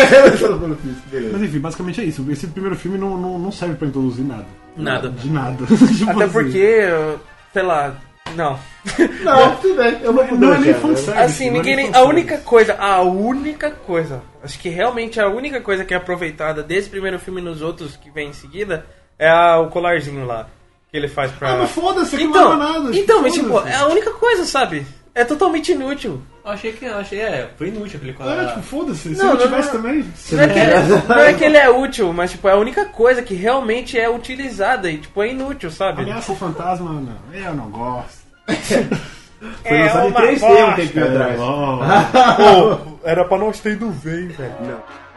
Beleza. Mas enfim, basicamente é isso. Esse primeiro filme não, não, não serve pra introduzir nada. Nada. De nada. Tipo Até assim. porque, sei lá, não. Não, tudo bem. Eu vou Não é nem cara. fanservice. Assim, não é ninguém nem nem. A fanservice. única coisa, a única coisa, acho que realmente a única coisa que é aproveitada desse primeiro filme e nos outros que vem em seguida é a- o colarzinho lá. Que ele faz pra. Ah, mas foda-se, aquilo Então, não é nada. então mas tipo, foda-se. é a única coisa, sabe? É totalmente inútil. Eu achei que, eu achei, é, foi inútil aquele É, quadro. tipo, foda-se. Se Não, não, não, tivesse não. também. Não é, que ele, não é que ele é útil, mas tipo, é a única coisa que realmente é utilizada e tipo, é inútil, sabe? Ameaça fantasma, não. Eu não gosto. Foi É lançado em uma três D um bosta. tempinho atrás. Oh. Era pra nós ter ido ver, velho. Não.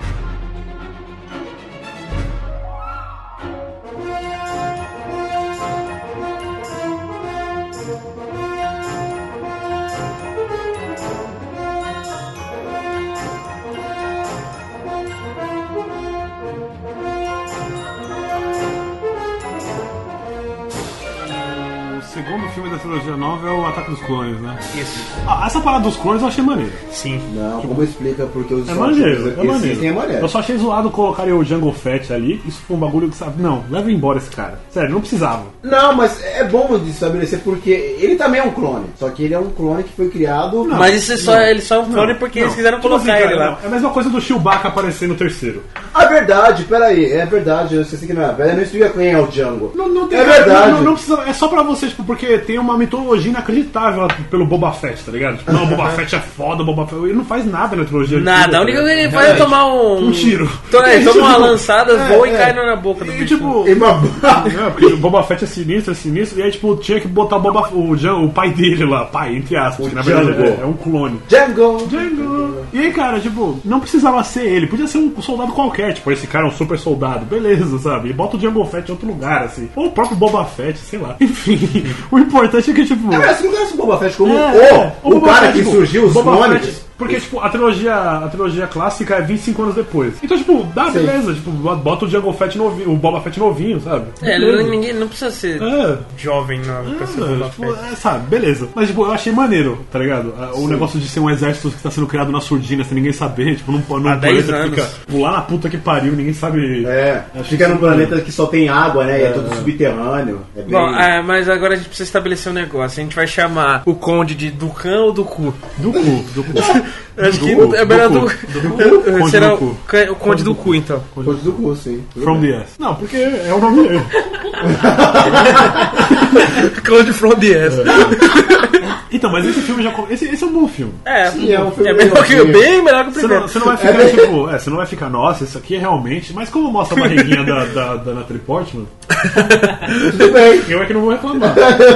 O segundo filme da trilogia nova é o Ataque dos Clones, né? Isso. Ah, essa parada dos clones eu achei maneiro. Sim. Não, como explica porque os É maneiro, é existem, maneiro. é maneiro. Eu só achei zoado colocarem o Jango Fett ali. Isso foi um bagulho que, sabe, não, leva embora esse cara. Sério, não precisava. Não, mas é bom de estabelecer porque ele também é um clone. Só que ele é um clone que foi criado. Não. Mas isso é só, ele só é um clone Não, porque não. eles quiseram Tipo colocar assim, cara, ele lá. não, É a mesma coisa do Chewbacca aparecer no terceiro. Ah, verdade, peraí, é verdade, eu sei que não é velho, não explica quem é o Django. Não, não tem É cara, verdade. Não, não, não precisa, é só pra você, tipo, porque tem uma mitologia inacreditável lá pelo Boba Fett, tá ligado? Tipo, não, o Boba Fett é foda, o Boba Fett. Ele não faz nada na trilogia. Nada, antiga, a única tá coisa que ele ligado? faz é Realmente. tomar um. Um tiro. To- é, Toma uma Tipo, lançada, é, voa e é. cai na boca do E bicho. tipo. E uma- É, porque o Boba Fett é sinistro, é sinistro, e aí, tipo, tinha que botar o, Boba, o, Jan- o pai dele lá, pai, entre aspas, O que na verdade Django. é, é um clone. Django! Django. E aí, cara, tipo, não precisava ser ele, podia ser um soldado qualquer, tipo, esse cara é um super soldado, beleza, sabe? E bota o Jango Fett em outro lugar, assim. Ou o próprio Boba Fett, sei lá. Enfim, o importante é que, tipo. Cara, você não conhece o Boba Fett como É, o, o, Boba cara Fett, que tipo, surgiu os Boba clones? Fett, porque, tipo, a trilogia, a trilogia clássica é vinte e cinco anos depois. Então, tipo, dá, Sim. beleza. Tipo, bota o Jango Fett novinho, o Boba Fett novinho, sabe? É, Beleza. ele- ninguém não precisa ser É. jovem não, pra ser É, Boba tipo, Fett. é, sabe, beleza. Mas, tipo, eu achei maneiro, tá ligado? Ah, O negócio de ser um exército que tá sendo criado na surdina sem ninguém saber, tipo, num, num Há dez planeta que anos. fica tipo, lá na puta que pariu, ninguém sabe. É, Acho fica que num sim, planeta que só tem água, né? E é É, tudo é. subterrâneo. É bem... Bom, é, mas agora a gente precisa estabelecer um negócio. A gente vai chamar o conde de Dukan ou do cu? Do cu, do cu. Acho que Do- é melhor do do. cu. Conde Será do o cu. ca- o Conde do Cu, então. Conde do cu, sim. Tudo From bem. the S. Não, porque é o nome dele. Conde from the S. Então, mas esse filme já. com- Esse, esse é um bom filme. É, Sim, é um filme é melhor que, legalzinho. bem melhor que o Você primeiro. não, você não vai ficar, tipo, é, você não vai ficar, nossa, isso aqui é realmente. Mas como mostra a barriguinha da, da, da Natalie Portman, Tudo bem. eu é que não vou reclamar.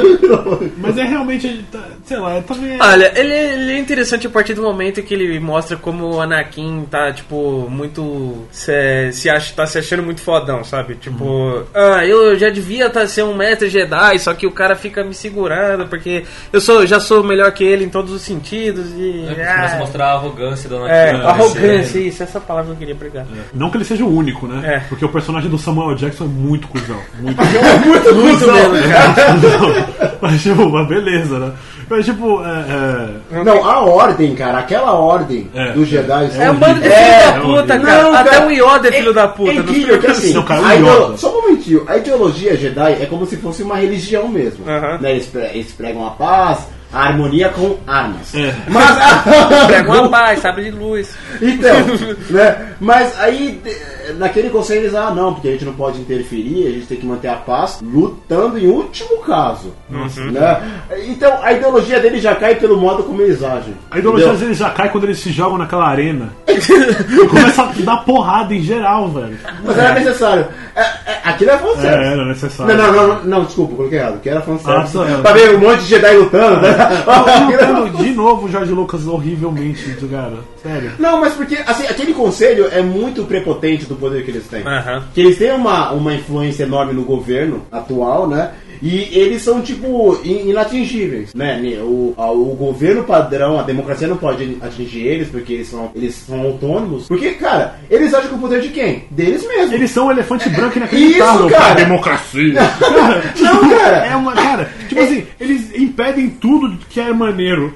Mas é realmente, tá- sei lá, é também. Olha, ele, ele é interessante a partir do momento que ele mostra como o Anakin tá, tipo, muito. Se, se acha, tá se achando muito fodão, sabe? Tipo, Uhum. ah, eu já devia tá, ser um mestre Jedi, só que o cara fica me segurando, porque eu sou, já sou melhor que ele em todos os sentidos e. Começa ah, a mostrar a arrogância do Anakin. é, né? arrogância, isso, essa palavra que eu queria pregar. Não que ele seja o único, né? É. Porque o personagem do Samuel Jackson é muito cuzão. Muito Muito, muito mesmo, cara. cuzão. Mas, tipo, mas beleza, né? Mas, tipo, é. é... Não, a ordem, cara, aquela ordem É. dos Jedi. É um bando de filho É, da puta, é cara. Não, Até cara, o Yoda é filho é- da puta. É nos incrível que assim, Não, cara, o a Yoda. ideo- só um momentinho, a ideologia Jedi é como se fosse uma religião mesmo. Aham. Né? Eles, pre- eles pregam a paz, a harmonia com armas. É. Mas Pega uma paz, sabre de luz. Então, né? Mas aí de- naquele conselho eles, ah não, porque a gente não pode interferir, a gente tem que manter a paz, lutando em último caso. Né? Então a ideologia deles já cai pelo modo como eles agem. A ideologia Entendeu? deles já cai quando eles se jogam naquela arena. E começa a dar porrada em geral, velho. Mas era necessário. É, é, aquilo é fanservice. É, era necessário. Não, não, não, não, desculpa, coloquei errado. Que era fanservice. Ah, tá. Pra ver um monte de Jedi lutando, né? Aquilo era- Lutando de novo o George Lucas horrivelmente, cara. Sério. Não, mas porque assim, aquele conselho é muito prepotente do poder que eles têm. Aham. Que eles têm uma, uma influência enorme no governo atual, né? E eles são, tipo, in- inatingíveis, né? O, a- o governo padrão, a democracia não pode atingir eles, porque eles são, eles são autônomos. Porque, cara, eles agem com o poder de quem? Deles mesmos. Eles são um elefante branco inacreditável. Isso, cara. Democracia. Não, cara. É uma, cara, tipo assim, eles impedem tudo que é maneiro.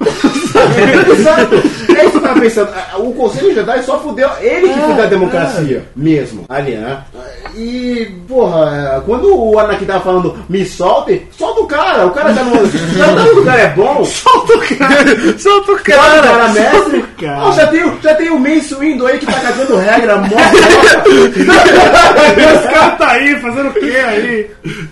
Exato. É isso que eu tava pensando. O Conselho Jedi só fudeu ele que fudeu a democracia. Mesmo. Ali, né? E, porra, quando o Anakin tava falando me solte, solta o cara. O cara já não. Já não que o cara é bom. Solta o cara. Solta o O cara cara. era mestre. cara. Ó, já, tem, o- já tem o Mace Windu aí que tá cagando regra, morre. Esse cara tá aí, fazendo o que aí?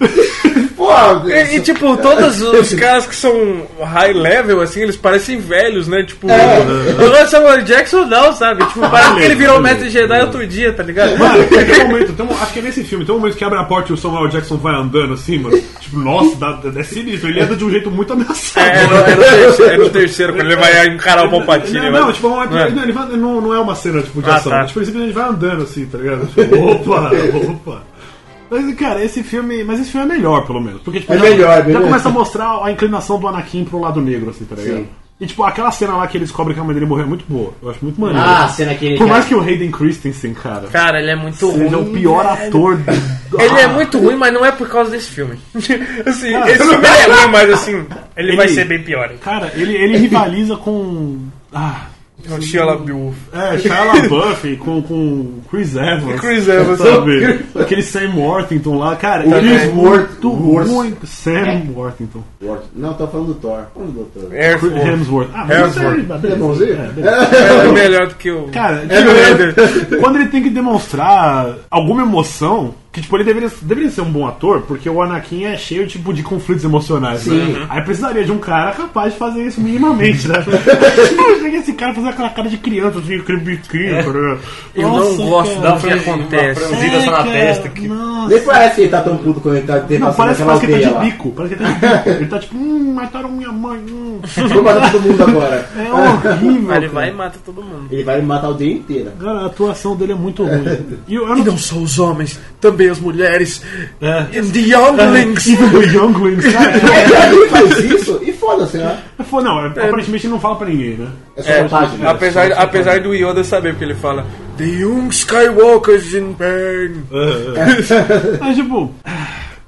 Porra. E, e, tipo, todos os caras que são high level, assim, eles parecem velhos, né? Tipo, o Samuel Jackson não, sabe? Tipo, parece que ele virou mestre Jedi outro dia, tá ligado? Mano, tem um momento, tem um, acho que é nesse filme, tem um momento que abre a porta e o Samuel Jackson vai andando assim, mano. Tipo, nossa, dá, é sinistro. Ele anda de um jeito muito ameaçador. É, no, é, no terceiro, é no terceiro, quando ele vai encarar o Palpatine. Não, ele vai- não, tipo, é, É. não, ele vai- não, não é uma cena tipo, de Ah, ação. tá. Tipo, ele simplesmente vai andando assim, tá ligado? Tipo, opa, opa. Mas, cara, esse filme. Mas esse filme é melhor, pelo menos. Porque, tipo, É já, melhor, é já melhor. começa a mostrar a inclinação do Anakin pro lado negro, assim, tá ligado? Sim. E, tipo, aquela cena lá que ele descobre que a mãe dele morreu é muito boa. Eu acho muito maneiro. Ah, a cena que ele. Por mais que o Hayden Christensen, cara, Cara, ele é muito ruim. seja o pior ator do... Ele é Ah, muito ruim, mas não é por causa desse filme. Assim, Ah. esse filme é ruim, mas assim, ele, Ele- vai ser bem pior. Hein? Cara, ele, ele rivaliza com. Ah. O Shia LaBeouf. É, Shia LaBeouf com, com Chris Evans. Chris Evans. Sabe? Aquele Sam Worthington lá, cara. O ele Chris é Worth- muito Worth. ruim. Sam Worthington. Não, tô falando do Thor. Falando do Thor. Chris Hemsworth. Hemsworth. Ah, mas Hemsworth. isso aí, Ele é beleza. bonzinho? É, beleza. É melhor do que o. Cara, É tipo, quando ele tem que demonstrar alguma emoção, que tipo, ele deveria, deveria ser um bom ator, porque o Anakin é cheio tipo, de conflitos emocionais, né? Aí precisaria de um cara capaz de fazer isso minimamente, né? Chega esse cara fazer aquela cara de criança, assim, aquele biquinho, cara. Eu Nossa, não gosto cara. do que acontece. franzida só na cara, testa que- nossa. Nem parece que ele tá tão puto quando ele tá Não, tentando parece, aquela parece que ele tá aldeia de lá. bico. Parece que ele tá de bico. Ele tá tipo, hum, mataram minha mãe. Hum. Vou matar todo mundo agora. É horrível. Aí ele cara. vai e mata todo mundo. Ele vai matar a aldeia inteira. Cara, a atuação dele é muito ruim. E eu, eu E não só os homens, também as mulheres. É. And the younglings. Even the Younglings, cara. Ele faz isso e foda-se, né? Pô, não, é, aparentemente ele não fala pra ninguém, né? É só É, montagem, né? apesar, apesar do Yoda saber, porque ele fala The young Skywalkers in pain. Mas, tipo,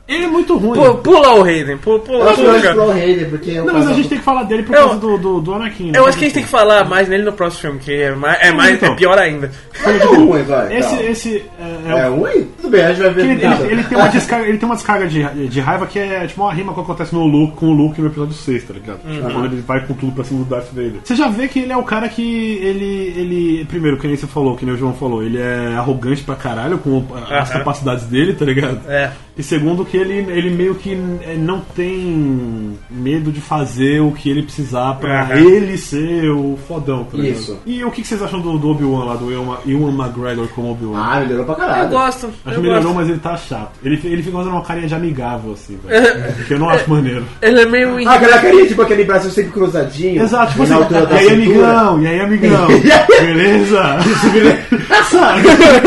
Ele é muito ruim. Pula, pula o Hayden, pula, Eu pula, acho que pula. eu exploro o Hayden, porque... Não, mas a gente tem que falar dele por Eu- causa do, do, do Anakin. né? Eu acho que a gente tem que falar mais nele no próximo filme, que é mais, é, mais, Então. é pior ainda. É ruim, vai. Esse, calma. esse é, é É o- ruim? Tudo bem, a gente vai ver. que ele, nada. ele, ele tem uma descarga, ele tem uma descarga de, de raiva que é tipo uma rima que acontece no Luke, com o Luke no episódio seis, tá ligado? Tipo, quando ele vai com tudo pra cima do Darth Vader. Você já vê que ele é o cara que ele. ele primeiro, que nem você falou, que nem o João falou, ele é arrogante pra caralho com as Aham. capacidades dele, tá ligado? É. E segundo, que ele, ele meio que é, não tem medo de fazer o que ele precisar pra Aham. ele ser o fodão, tá ligado? Isso. E o que que vocês acham do, do Obi-Wan lá, do Ewan, Ewan McGregor como Obi-Wan? Ah, melhorou pra caralho. Eu gosto. Acho que Eu melhorou, gosto. mas ele tá chato. Ele, ele fica fazendo uma carinha de amigável, assim, velho. Que eu não acho maneiro. Ele é meio Ah, aquela carinha, tipo aquele braço sempre cruzadinho. Exato, tipo na assim, altura e da aí, cintura. amigão, e aí, amigão. Beleza? Sabe?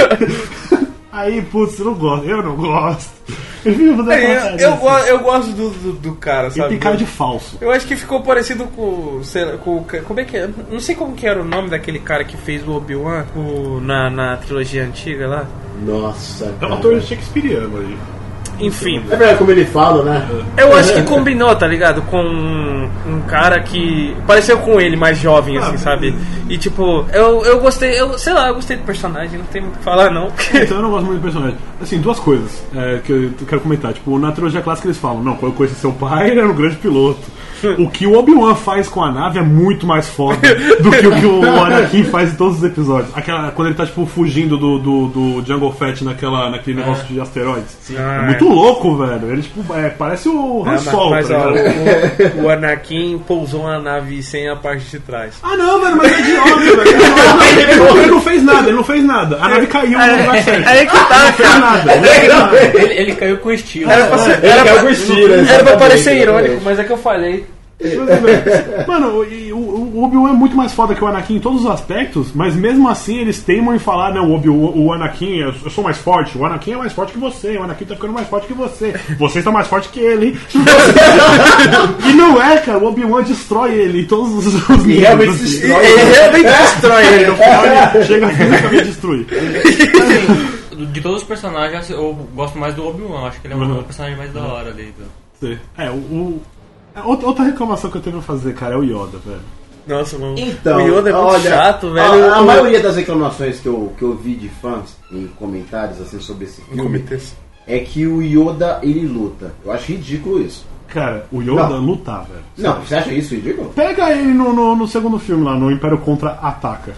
Aí, putz, eu não gosto, eu não gosto. Ele fica fazendo aquela Eu, carinha eu, assim. go- eu gosto do, do, do cara, Ele sabe? tem cara de falso. Eu acho que ficou parecido com, sei lá, com. Como é que é? Não sei como que era o nome daquele cara que fez o Obi-Wan o- na, na trilogia antiga lá. Nossa, É um cara. ator shakespeariano aí. Enfim. É verdade como ele fala, né? Eu acho que combinou, tá ligado? Com um, um cara que pareceu com ele, mais jovem, assim, sabe? E tipo, eu, eu gostei, eu sei lá, eu gostei do personagem, não tem muito o que falar, não. Então eu não gosto muito do personagem. Assim, duas coisas é, que eu quero comentar. Tipo, na trilogia clássica eles falam, não, quando eu conheci seu pai, ele era um grande piloto. O que o Obi-Wan faz com a nave é muito mais foda do que o que o Anakin faz em todos os episódios. Aquela, quando ele tá, tipo, fugindo do, do, do Jungle Fett naquela, naquele negócio de asteroides. Ah, É muito louco, velho. Ele, tipo, é, parece o Han É, Solo, mas tá ó, ligado? o, o Anakin pousou uma nave sem a parte de trás. Ah, não, velho, mas é idiota, velho. Ele não, ele não fez nada, ele não fez nada. A nave caiu no lugar certo. Aí que tá, Ele não fez nada. Ele não fez nada. Ele, ele caiu com estilo. Era pra, ser, Ele era quer pra, o estilo, era pra exatamente, parecer irônico, exatamente. mas é que eu falei. Mano, o, e o, o Obi-Wan é muito mais foda que o Anakin em todos os aspectos, mas mesmo assim eles teimam em falar, não, o, Obi, o, o Anakin, eu, eu sou mais forte, o Anakin é mais forte que você, o Anakin tá ficando mais forte que você, vocês estão mais fortes que ele, hein? E não é, cara, o Obi-Wan destrói ele em todos os, os E realmente assim. destrói. Ele realmente destrói ele. No final ele chega a fisicamente destruir. De todos os personagens, eu gosto mais do Obi-Wan. Acho que ele é Uhum. o personagem mais da hora ali. então. É, o, o- é, outra outra reclamação que eu tenho pra fazer, cara, é o Yoda, velho. Nossa, mano. Então, o Yoda é muito olha, chato, velho. A, a O- maioria das reclamações que eu, que eu vi de fãs em comentários assim, sobre esse filme comitês. é que o Yoda ele luta. Eu acho ridículo isso. Cara, o Yoda Não. lutar, velho. Não, você acha isso ridículo? Pega ele no, no, no segundo filme lá, no Império Contra-Ataca.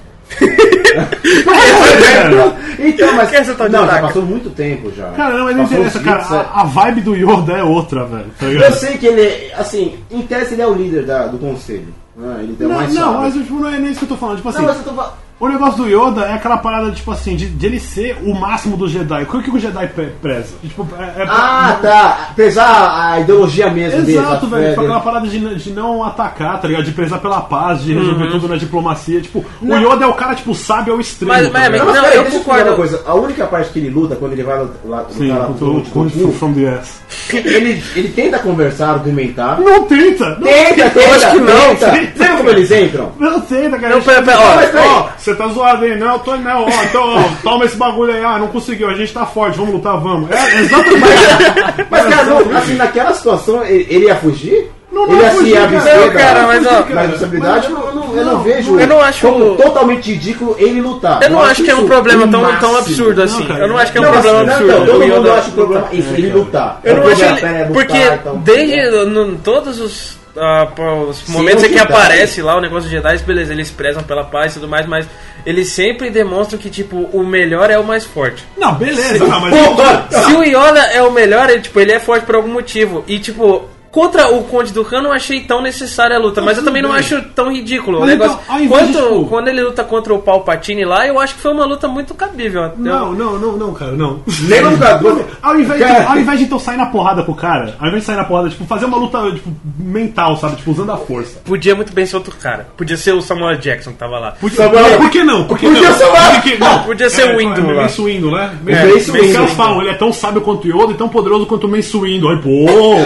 Então, mas. Que é essa tal de não, já ataque? passou muito tempo já. Cara, não, mas não Passou interessa, uns cara. vinte, sete. A, a vibe do Yoda é outra, velho. Tá Eu ligado? sei que ele, assim, em tese ele é o líder da- do conselho. Né? Ele tem Não, mais não, sábio. mas tipo, não é nem isso que eu tô falando. Tipo assim, Não, mas eu tô falando. o negócio do Yoda é aquela parada, tipo assim, de, de ele ser o máximo do Jedi. O que, que o Jedi pre- preza? Tipo, é, é- Ah, tá. Pesar a ideologia mesmo dele. Exato, a velho. fé Tipo, aquela dele. parada de, de não atacar, tá ligado? De prezar pela paz, de resolver Uhum. tudo na diplomacia. Tipo, o Yoda é o cara, tipo, sábio ao extremo. Mas- tá mas- ligado? Não, mas Não, peraí, eu deixa eu falar uma concordo. coisa. A única parte que ele luta, quando ele vai lá, lá Sim, lutar lá com com o o com Goku, from the ass. ele, ele tenta conversar, argumentar. Não tenta! Não Tenta, tenta, acho que não. tenta. Lembra como eles entram? Não tenta, cara. Não, pera, pera, ó, Mas, peraí. Ó, você tá zoado aí, não, tô não, ó, então, ó, toma esse bagulho aí, ah, não conseguiu, a gente tá forte, vamos lutar, vamos. É, exatamente. Mas, cara, não, assim, naquela situação, ele, ele ia fugir? Não, não ele ia ia se fugir, abster cara. da- Não, cara, mas, ó, da responsabilidade? Eu não, eu não, eu não não, vejo eu não acho- como totalmente ridículo ele lutar. Eu não acho que é um isso problema o tão, tão máximo. absurdo assim. Não, cara, Eu não acho que é um Não, problema assim, não, absurdo. então, todo O mundo Yoda acha o problema lutar. isso, ele lutar. Eu O não acho problema, ele. pera, é lutar, Porque então, desde no, todos os, ah, pô, os Sim, momentos em que é verdade. aparece lá o negócio dos Jedi, beleza, eles prezam pela paz e tudo mais, mas eles sempre demonstram que, tipo, o melhor é o mais forte. Não, beleza, não, mas. Porra! Se o Yoda é o melhor, ele, tipo, ele é forte por algum motivo. E, tipo, contra o Conde do Han não achei tão necessária a luta, mas eu também não bem. acho tão ridículo. O Mas negócio, então, ao invés de, quanto, tipo- quando ele luta contra o Palpatine lá, eu acho que foi uma luta muito cabível. Não, não, não, não, cara, não. Nem no caso. Ao invés, de, Cara. ao invés de então sair na porrada com o cara, ao invés de sair na porrada, tipo, fazer uma luta tipo, mental, sabe? Tipo, usando a força. Podia muito bem ser outro cara. Podia ser o Samuel Jackson que tava lá. Por, Samuel- por que não? Por que Podia não? ser lá. Por que- não. Podia ser o Windu é, lá. Mace Windu, né? É, Mace Os Windu. caras falam, ele é tão sábio quanto o Yoda e tão poderoso quanto o Mace Windu. Aí, pô,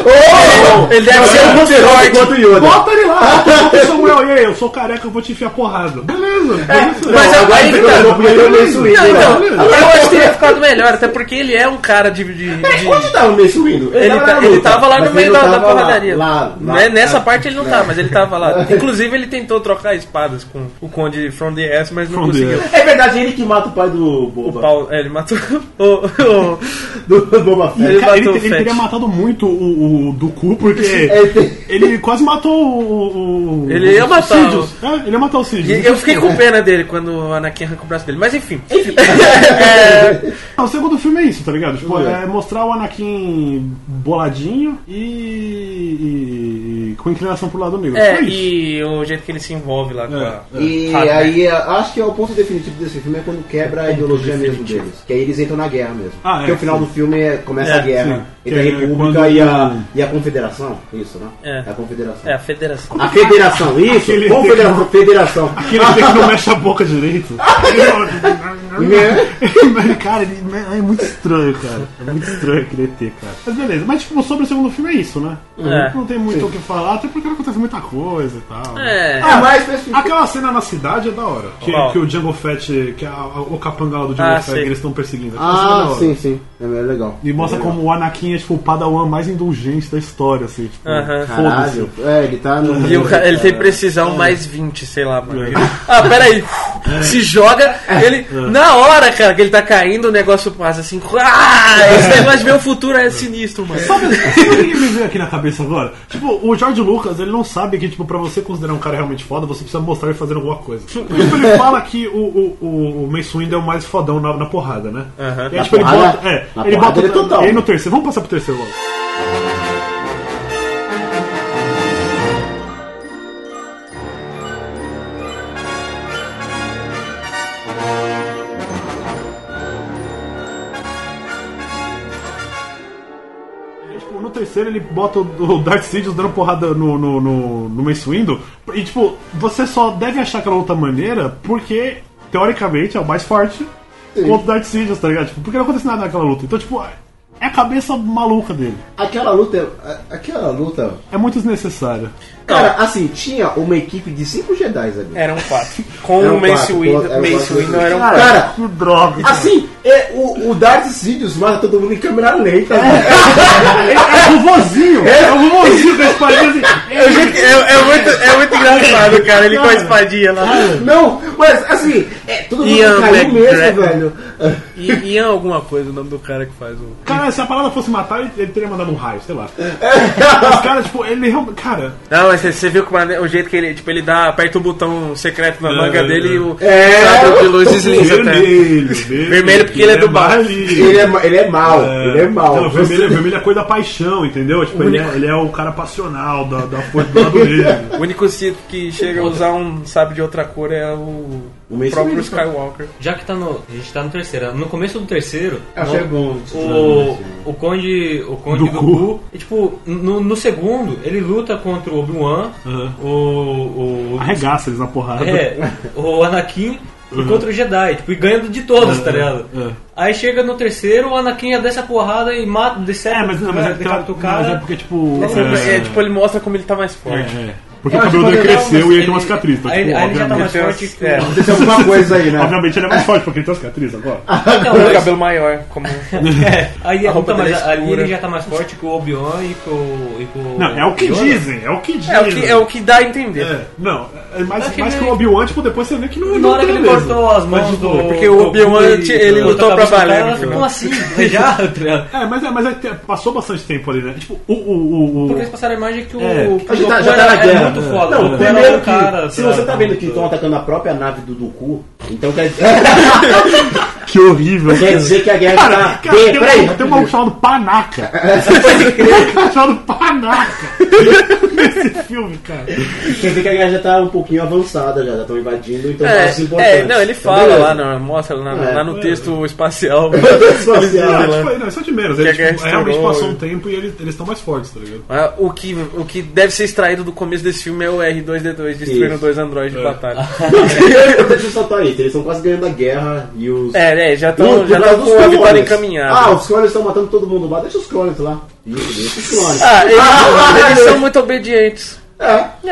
Oh! Ele deve Não, ser é muito poderoso forte. quanto o Yoda. bota ele lá, bota o Samuel, e aí, eu sou careca, eu vou te enfiar porrada. Beleza, beleza. Mas Não, agora aí ele que tá. ficou pro Mace Windu, Não, né? não, eu acho que ficado melhor, até porque ele é um cara de... de, de... Onde tava o Mace Windu? Ele, tava tá, na ele luta, tava lá mas no meio ele da, não da tava porradaria. Lá, lá, lá, Né? Nessa lá, parte ele não é. tá, mas ele tava lá. Inclusive ele tentou trocar espadas com o Conde From the S, mas não From the conseguiu. É verdade, ele que mata o pai do Boba. O Paulo, é, ele matou o, o, Do Boba Fett. Ele Cara, ele, matou o ele Fett. teria matado muito o, o Dooku, porque Ele tem- ele quase matou o... o Ele ia o matar Sidious. É, ele ia matar o Sidious. E eu fiquei com pena dele quando o Anakin arranca o braço dele, mas enfim. Ah, o segundo filme é isso, tá ligado? Tipo, É. é mostrar o Anakin boladinho e, e- e com inclinação pro lado negro. É, Foi isso. e o jeito que ele se envolve lá com a... E Rápido. aí, acho que é o ponto definitivo desse filme é quando quebra a ideologia mesmo deles. Que aí eles entram na guerra mesmo. Ah, é, Porque o final sim. do filme é- começa É, a guerra sim. entre a Que é República quando- e, a, e a Confederação. Isso, né? É. a Confederação. É, a federação. A Federação, isso! Aquele- Confederação, Federação. Aquele que não mexe a boca direito. Né? Mas, cara, ele é muito estranho, cara. É muito estranho aquele E T, cara. Mas beleza, mas tipo, sobre o segundo filme é isso, né? É. Não tem muito o que falar, até porque não acontece muita coisa e tal. É. Ah, mas especific- Aquela cena na cidade é da hora. Que, Qual? que o Django Fett, que é a- a- o capanga lá do Django Ah, Fett, sei. que eles estão perseguindo. Aquela cena é da Ah, hora. sim, sim. É legal. E mostra É legal. como o Anakin é tipo o padawan mais indulgente da história, assim. Tipo, Aham. Caralho. É, ele tá no. E o ca- ele tem precisão mais vinte, sei lá, mano. Ah, peraí. Se joga, ele. Na hora, cara, que ele tá caindo, o negócio passa assim. Ah, esse negócio de ver o futuro é sinistro, mano. Sabe, sabe o que me veio aqui na cabeça agora? Tipo, o George Lucas, ele não sabe que, tipo, pra você considerar um cara realmente foda, você precisa mostrar ele fazendo alguma coisa. Tipo, ele fala que o, o, o, o Mace Windu é o mais fodão na, na porrada, né? Aham. E aí, Na tipo, ele porrada- bota. É, na ele porrada bota. ele é total. E aí no terceiro, vamos passar pro terceiro logo. Tipo, no terceiro ele bota o o Darth Sidious dando porrada no, no, no, no Mace Windu. E tipo, você só deve achar aquela outra maneira porque, teoricamente, é o mais forte contra o Darth Sidious, tá ligado? Tipo, porque não acontece nada naquela luta. Então, tipo, é a cabeça maluca dele. Aquela luta. a- Aquela luta. É muito desnecessária. Cara, assim, tinha uma equipe de cinco Jedi ali. Eram quatro. Com Eram o Mace quatro, Windu, eram Mace quatro. Windu eram Cara, quatro. Cara, Que droga. assim, é, o, o Darth Sidious mata todo mundo em câmera lenta. É o vovozinho! É o vovozinho com a espadinha assim. É, o jeito que- é- é muito, é muito engraçado, cara. Ele com a espadinha lá. Não, mas assim, é, todo mundo Ian caiu mesmo, McGregor. velho. E Ian alguma coisa, o nome do cara que faz o. Cara, se a parada fosse matar, ele, ele teria mandado um raio, sei lá. Os caras, tipo, ele realmente. Cara, Não, mas você, você viu como a- o jeito que ele, tipo, ele dá, aperta o botão secreto na manga É. dele e o É. sabre de luz desliza até. vermelho, vermelho. Vermelho porque ele é do mal. maligno. Ele é, ma- ele é mal, ele é mal. Não, vermelho, vermelho é coisa da paixão, entendeu? Tipo, ele é, ele é o cara passional da, da força do lado dele. O único Sith que chega a usar um sabre de outra cor é o, O Mace próprio Windu. Skywalker. Já que tá no. A gente tá no terceiro. No começo do terceiro. Achei no- bom. O, o Conde. O Conde Do do, cu. Cu. E, tipo, no, no segundo, ele luta contra o Obi-Wan, Uhum. o. o Arregaça eles na porrada. é, o Anakin e contra o Jedi, tipo, e ganhando de todos, tá ligado? é. Aí chega no terceiro, o Anakin ia dessa porrada e mata, deceta, É, mas, não, mas, é, decapita o mas é cara. porque, tipo. É, tipo, ele mostra como ele tá mais é, forte. é. Porque Eu o acho cabelo dele que cresceu Não, e ele mas tem uma cicatriz. Então, Aí, tipo, aí ele já tá obviamente, mais Ele forte que tem- é. o. Aconteceu alguma coisa aí, né? obviamente ele é mais forte porque ele tem uma cicatriz agora. Não, Com o mas- cabelo maior, como. É, aí A roupa então, mas dele é ali escura. ele já tá mais forte que o Obi-Wan e com o. E com Não, é o que Yoda. dizem, é o que dizem. É o que, é o que dá a entender. É, não, é mais, É que mais que ele- o Obi-Wan, tipo, depois você vê que não Na hora que não ele tem mesmo. cortou as mãos Mas, tipo, do. porque o do Obi-Wan, Goku e ele cortou lutou a pra cabeça do valer, cara, ela né? ficou assim, já, tá ligado? É, mas, é, mas é, te- passou bastante tempo ali, né? Tipo, o. o, o, o... Porque eles passaram a imagem que o. É. que A gente o tá, Goku já tá era- na é guerra. muito foda. Não, o Goku era primeiro um que, cara, se tá você tá vendo que muito- estão atacando a própria nave do Dooku, então quer dizer, Que horrível. quer dizer que a guerra Cara, tá... cara, Peraí, tem, peraí. um, tem um maluco chamado Panaca. Tem um cara chamado Panaca nesse filme, cara. Quer dizer que a guerra já tá um pouquinho avançada, já estão invadindo, então É, passos importantes. é, não, ele Tá fala beleza. lá, no, mostra lá, no- É. lá no texto espacial. Espacial. Ah, tipo, não, isso é de menos. Que a Eles, guerra tipo, realmente estourou. passou um tempo e eles estão mais fortes, tá ligado? Ah, O que, o que deve ser extraído do começo desse filme é o R dois D dois destruindo Isso. dois androides de batalha. Deixa eu soltar isso, eles estão quase ganhando a guerra e os... É, é, já estão Por já causa tão dos com a vitória clones. encaminhada. Ah, os clones estão matando todo mundo lá, deixa os clones lá. Isso, deixa os clones. Ah, eles, eles são muito obedientes. É. É.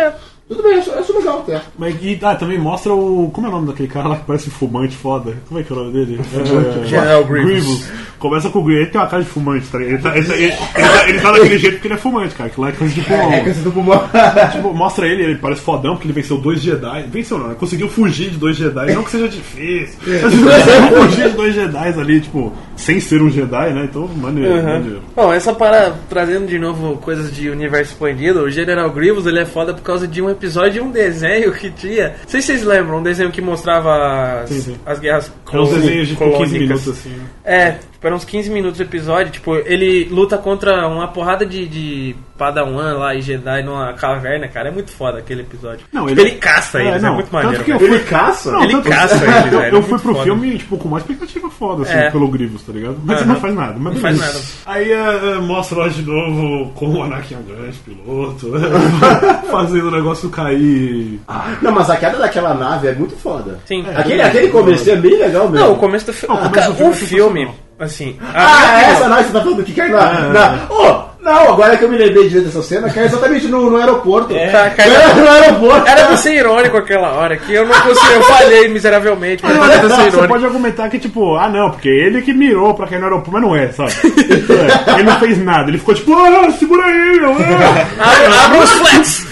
Tudo bem, eu acho, eu acho legal até. Mas e, ah, também mostra o. Como é o nome daquele cara lá que parece fumante foda? Como é que é o nome dele? É, General Grievous. Começa com o Grievous, ele tem uma cara de fumante, tá ligado? Ele tá, ele, tá, ele, ele, tá, ele tá daquele jeito porque ele é fumante, cara. Aquilo lá é coisa de pulmão. É, é coisa do pulmão. Tipo, mostra ele, ele parece fodão porque ele venceu dois Jedi. Venceu não, ele conseguiu fugir de dois Jedi. Não que seja difícil. Mas ele conseguiu fugir de dois Jedi ali, tipo, sem ser um Jedi, né? Então, maneiro, Uhum. maneiro. Bom, essa para trazendo de novo coisas de universo expandido, o General Grievous ele é foda por causa de um episódio de um desenho que tinha. Não sei se vocês lembram, um desenho que mostrava as, Sim, sim. as guerras É uns desenhos de colônicas. quinze minutos assim. É, tipo, eram uns quinze minutos de episódio. Tipo, ele luta contra uma porrada de, de Padawan lá e Jedi numa caverna, cara. É muito foda aquele episódio. Não, tipo, ele- ele, caça é, eles, não, é muito tanto maneiro. que eu velho. Ele caça? Não, Ele tanto- caça eles, eu, velho, eu é fui muito pro foda. filme, tipo, com uma expectativa foda, assim, É. pelo Grievous, tá ligado? Mas ele Aham. não faz nada. Mas Não faz beleza. nada. Aí é, é, mostra lá de novo como o Anakin é um grande piloto, fazendo o negócio cair. Não, mas a queda daquela nave é muito foda. Sim. Aquele, aquele começo é bem legal mesmo. Não, o começo do filme. Não, o começo do filme o é filme, sensacional. assim. a Ah, minha é opinião- essa nave que você tá falando que cai na. É. na... Oh, não, agora que eu me lembrei direito dessa cena, cai exatamente no, no aeroporto. Ca- cai- Cai no aeroporto. Era pra ser irônico aquela hora, que eu não consegui, eu falhei miseravelmente, mas era pra ser Você irônico. pode argumentar que, tipo, ah não, porque ele que mirou pra cair no aeroporto, mas não é, sabe? É, ele não fez nada, ele ficou tipo, ah, segura aí, meu. ah. Abre, abre os flats!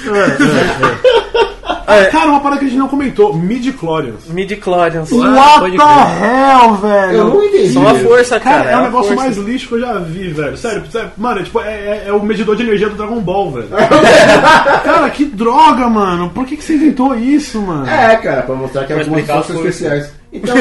Ah, cara, uma parada que a gente não comentou, midi-chlorians. Midi-chlorians. What pode the crer. hell, velho? Eu não entendi. Só a força, cara. Cara, é o a negócio força. mais lixo que eu já vi, velho. Sério, sério. Mano, é, tipo, é, é- é o medidor de energia do Dragon Ball, velho. Cara, que droga, mano. Por que, que você inventou isso, mano? É, cara, pra mostrar que Pra algumas explicar as forças coisas. especiais. Então,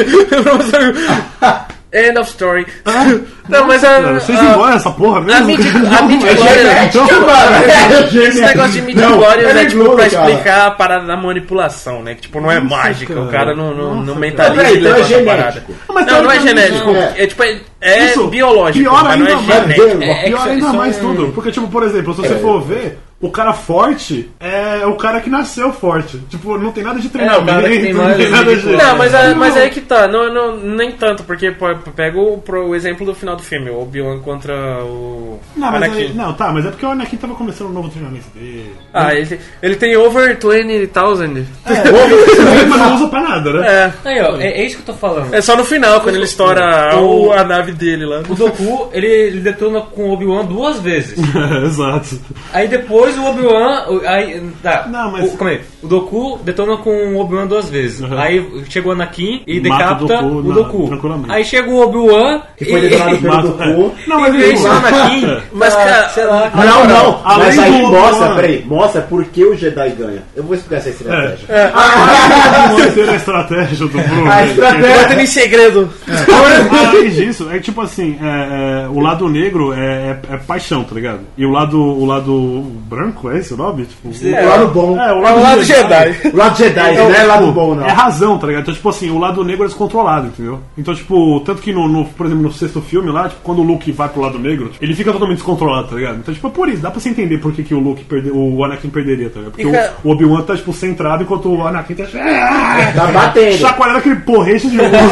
End of story. Não, mas a. Mano, vocês a- embora essa porra mesmo? a midi- a Não, midi-chlorians- é genético, mano. Esse negócio de Não, midi-chlorians é é tipo nervoso, pra cara. explicar a parada da manipulação, né? Que tipo, não é Nossa, mágica, cara. o cara não, não, não Nossa, mentaliza cara. e Então é levanta a parada. genético. Mas Não, não é teoricamente, genético. não. É tipo, é, é Isso, biológico, pior mas não é ainda mais. genético. É, é Pior que ainda isso mais é- tudo. Porque, tipo, por exemplo, se você for ver, o cara forte é o cara que nasceu forte. Tipo, não tem nada de treinamento, cara que tem não mais tem nada de... midi-chlorians. Não, mas, é, Não. mas é que tá, não, não, nem tanto, porque pô, pega o, pro- o exemplo do final do filme, o Obi-Wan contra o Não, mas Anakin. aí, não, tá, mas é porque o Anakin tava começando um novo treinamento dele. Ah, ele, ele tem over vinte mil. É, mas não usa pra nada, né? É, Aí, ó, é, é isso que eu tô falando. é só no final, quando ele estoura O- a, a nave dele lá. O Doku, ele, ele detona com o Obi-Wan duas vezes. Exato. Aí depois o Obi-Wan. o- Aí, tá. Não, mas- O, calma aí. O Doku detona com o Obi-Wan duas vezes. Uhum. Aí chega o Anakin e Mata o decapita Doku o na- Doku. tranquilamente. Aí chega o Obi-Wan que foi e- detonado pelo Mata- Doku. Não, e mas vence o ele- Anakin. Mas, pra, cara, sei lá. Não, não, Além mas aí do mostra, Obi-Wan. peraí, mostra por que o Jedi ganha. Eu vou explicar essa estratégia. Pode ser a estratégia do Bruno. A estratégia- Bota em segredo. Além disso, é tipo assim, é, é, o lado negro é, é- é paixão, tá ligado? E o lado, o lado branco, é esse o nome? Tipo, O lado bom. é, É o lado Jedi. O lado Jedi, Então, não é tipo, lado bom, não. É razão, tá ligado? Então, tipo assim, o lado negro é descontrolado, entendeu? Então, tipo, tanto que no, no- por exemplo, no sexto filme lá, tipo, quando o Luke vai pro lado negro, tipo, ele fica totalmente descontrolado, tá ligado? Então, tipo, é por isso, dá pra você entender por que, que o Luke perde, o Anakin perderia, tá ligado? Porque Fica- o, o Obi-Wan tá, tipo, centrado, enquanto o Anakin tá. Tá batendo. Chacoalhando aquele porrete de luz.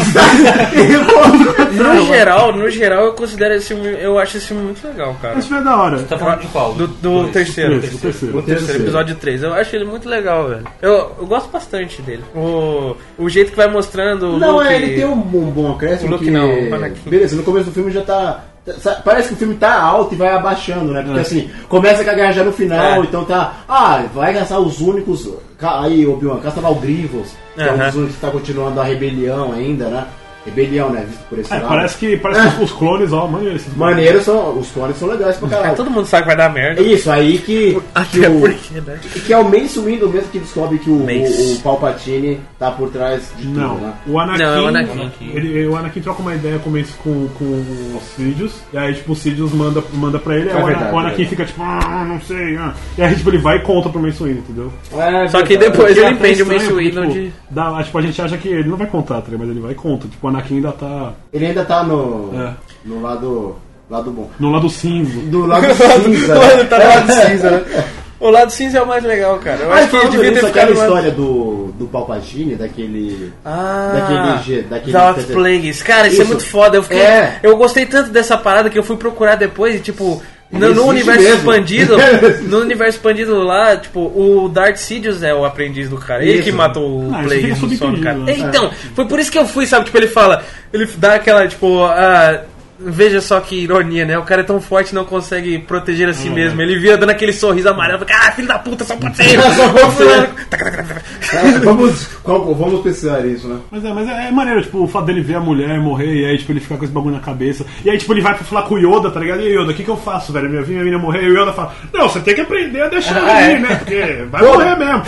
No geral, no geral, eu considero esse filme, eu acho esse filme muito legal, cara. Isso é da hora. Tá falando de qual? Do, do terceiro. Esse, o terceiro. O terceiro, episódio três. Eu acho ele muito legal, velho. Eu, eu gosto bastante dele. O, o jeito que vai mostrando o Não, Luke... é, ele tem um, um bom acréscimo. O Luke que... não, o Anakin. Beleza, no começo do filme já tá. tá- Parece que o filme tá alto e vai abaixando, né? Porque É. assim, começa com a guerra já no final, É. então tá. Ah, vai caçar os únicos. ca- Aí, Obi-Wan, caça lá o Grievous, que é um Aham. dos únicos que tá continuando a rebelião ainda, né? Rebelião, né? Visto por esse É, lado. parece que, parece que os clones, ó, maneiro esses Maneiros são. Os clones são legais pra Cara, caralho. todo mundo sabe que vai dar merda. É isso, aí que. que Até o- porque, né? Que é o Mace Windu mesmo que descobre que o, Mace. o, o Palpatine tá por trás de tudo, Não, né? o Anakin, Não, é o Anakin. Ele, o Anakin troca uma ideia com, esse- com, com os Sidious, e aí tipo, o Sidious manda, manda pra ele, aí É o, Ana- verdade, o Anakin é verdade. fica tipo, ah, não sei, ah. E aí tipo, ele vai e conta pro Mace Windu, entendeu? É, Só que verdade. depois Que é ele até entende o Mace estranho, porque, Windu tipo, de... dá- tipo, a gente acha que ele não vai contar, tá ligado? Mas ele vai e conta, tipo, o Anakin ainda tá Ele ainda tá no, É. no lado, lado bom. no lado cinza. Do lado cinza. O lado tá do lado né? cinza, né? O lado cinza é o mais legal, cara. Eu Mas acho que falando devia ter nisso, ficado... aquela no lado- história do, do Palpatine, daquele... Ah, daquele G- daquele- Dark Plagueis. Cara, isso, é Isso. muito foda. Eu, fiquei, É. eu gostei tanto dessa parada que eu fui procurar depois e, tipo, No, no Existe universo mesmo. expandido, no universo expandido lá, tipo, o Darth Sidious é o aprendiz do cara. Ele Isso. que matou o Ah, isso Plagueis fica no sono do cara. subentendido, né? Então, foi por isso que eu fui, sabe? Tipo, ele fala, ele dá aquela, tipo, ah, veja só que ironia, né? O cara é tão forte e não consegue proteger a si mesmo. Ele via dando aquele sorriso amarelo, ah, filho da puta, só pode ser. Só pode ser. É, vamos, qual- vamos pensar isso, né? Mas é, mas é, é maneiro, tipo, o fato dele ver a mulher morrer e aí, tipo, ele fica com esse bagulho na cabeça. E aí, tipo, ele vai pra falar com o Yoda, tá ligado? E aí, Yoda, o que que eu faço, velho? Minha minha menina morrer. E o Yoda fala, não, você tem que aprender a deixar ela ir, né? Porque vai morrer mesmo.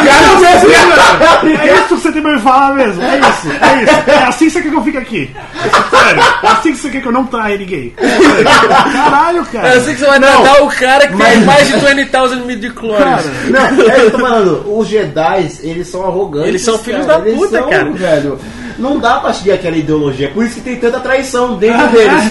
É isso que você tem pra me falar mesmo. É isso, é isso. É assim que você quer que eu fique aqui. Sério, é assim que você quer que eu não traia ninguém. Caralho, cara. É assim que você vai tratar o cara que tem mais de vinte mil midi-chlorians. Não, é, eu tô falando, os Jedi, eles são arrogantes. Eles são filhos cara. da puta, eles são, cara. Velho, não dá pra seguir aquela ideologia, por isso que tem tanta traição dentro deles.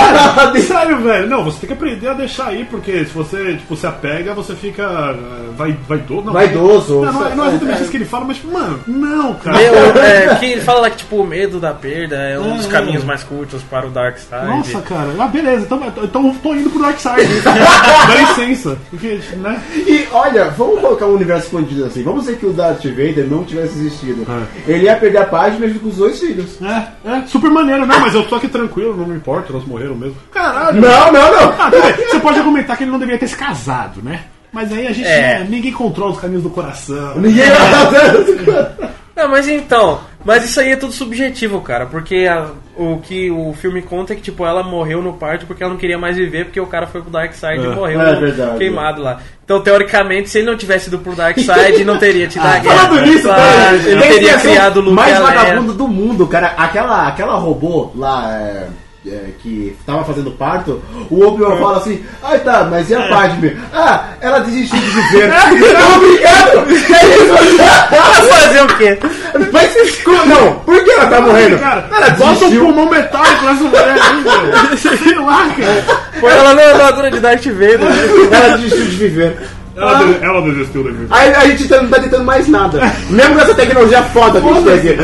Sério, velho. Não, você tem que aprender a deixar aí, porque se você, tipo, se apega, você fica uh, vai, vaidoso. Não, Vaidoso. Não, não, é- não é exatamente isso que ele fala, mas, tipo, mano, não, cara. Meu, é, que ele fala lá que tipo, o medo da perda é um dos É, caminhos é. mais curtos para o Dark Side. Nossa, cara. Ah, beleza. Então, então tô indo pro Dark Side. Dá licença. Porque, né? E olha, vamos colocar um universo expandido assim. Vamos dizer que o Darth Vader não tivesse existido. Ele ia perder a página junto com os dois filhos. É, é, super maneiro, não, mas eu tô aqui tranquilo, não me importa, elas morreram mesmo. Caralho. Não, não, não. Ah, tudo bem. Você pode argumentar que ele não deveria ter se casado, né? Mas aí a gente, É. né, ninguém controla os caminhos do coração. Ninguém vai fazer. Não, mas então, mas isso aí é tudo subjetivo, cara, porque a- o que o filme conta é que, tipo, ela morreu no parto porque ela não queria mais viver, porque o cara foi pro Dark Side e morreu É verdade. queimado lá. Então, teoricamente, se ele não tivesse ido pro Dark Side, não teria tido a guerra. Falando nisso, Ah, cara, ele quem teria ia ser criado o Luke mais e a Leia. vagabundo do mundo, cara. Aquela, aquela robô lá é, é, que tava fazendo parto, o Obi-Wan fala assim: ah, tá, mas e a Padme? Ah, ela desistiu de viver. Obrigado! É isso! Vai fazer o quê? Mas, como- não, por que ela tá morrendo? Cara, Ela bota um desistiu. pulmão metálico nessa mulher aí, velho. Sei lá, cara. Põe ela na armadura de Darth Vader. Né? Ela desistiu de viver. Ela, de- ela desistiu da vida. Aí a gente não tá tentando mais nada. Mesmo com essa tecnologia foda que a gente tem aqui.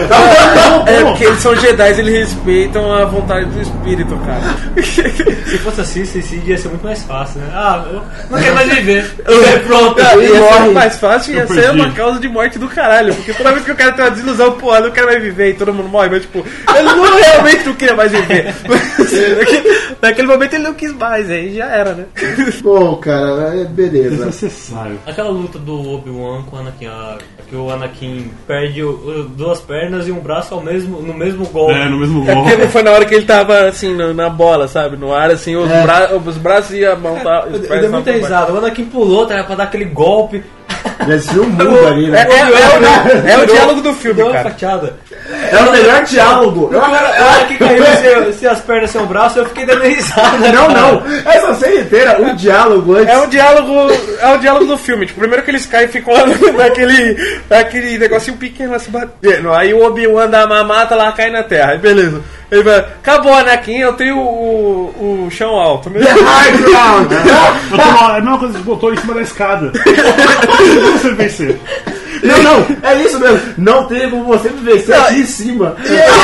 É porque eles são Jedi, eles respeitam a vontade do espírito, cara. Se fosse assim, suicídio ia ser muito mais fácil, né? Ah, eu não quero mais viver. É, pronto. Ia ser morre. mais fácil, ia Eu ser perdi. uma causa de morte do caralho. Porque toda vez que o cara tem uma desilusão, pô, o cara vai viver e todo mundo morre, mas tipo, ele não realmente não queria mais viver. Mas, naquele, naquele momento ele não quis mais, aí já era, né? Pô, cara, é beleza. Desnecessário. Aquela luta do Obi-Wan com o Anakin, a, que o Anakin perde o- o- duas pernas e um braço ao mesmo, no mesmo golpe. É, no mesmo É gol. porque foi na hora que ele tava assim, no- na bola, sabe? No ar, assim, os, É. bra os braços e a mão tá. Eu, eu dei muita risada. O Anakin pulou, tá, pra dar aquele golpe. Já assistiu um mundo ali, É, né? é, é, o, é o Tirou- diálogo do filme, Deu uma cara. fatiada. É o melhor diálogo. O Anakin caiu sem, sem as pernas sem o braço, eu fiquei dando risada. Não, não. Essa cena inteira, o diálogo antes. É o diálogo, é o diálogo do filme. Tipo, primeiro que eles caem e ficam lá naquele, naquele negocinho pequeno lá se batendo. Aí o Obi-Wan dá uma mamata lá, cai na terra. Aí beleza. Ele vai, acabou, Anakin, eu tenho o, o chão alto. Meu Deus. High ground. Eu tô lá, é a mesma coisa que botou em cima da escada. Como você vencer? Não, não, é isso mesmo. Não tem como você me vencer aqui em cima.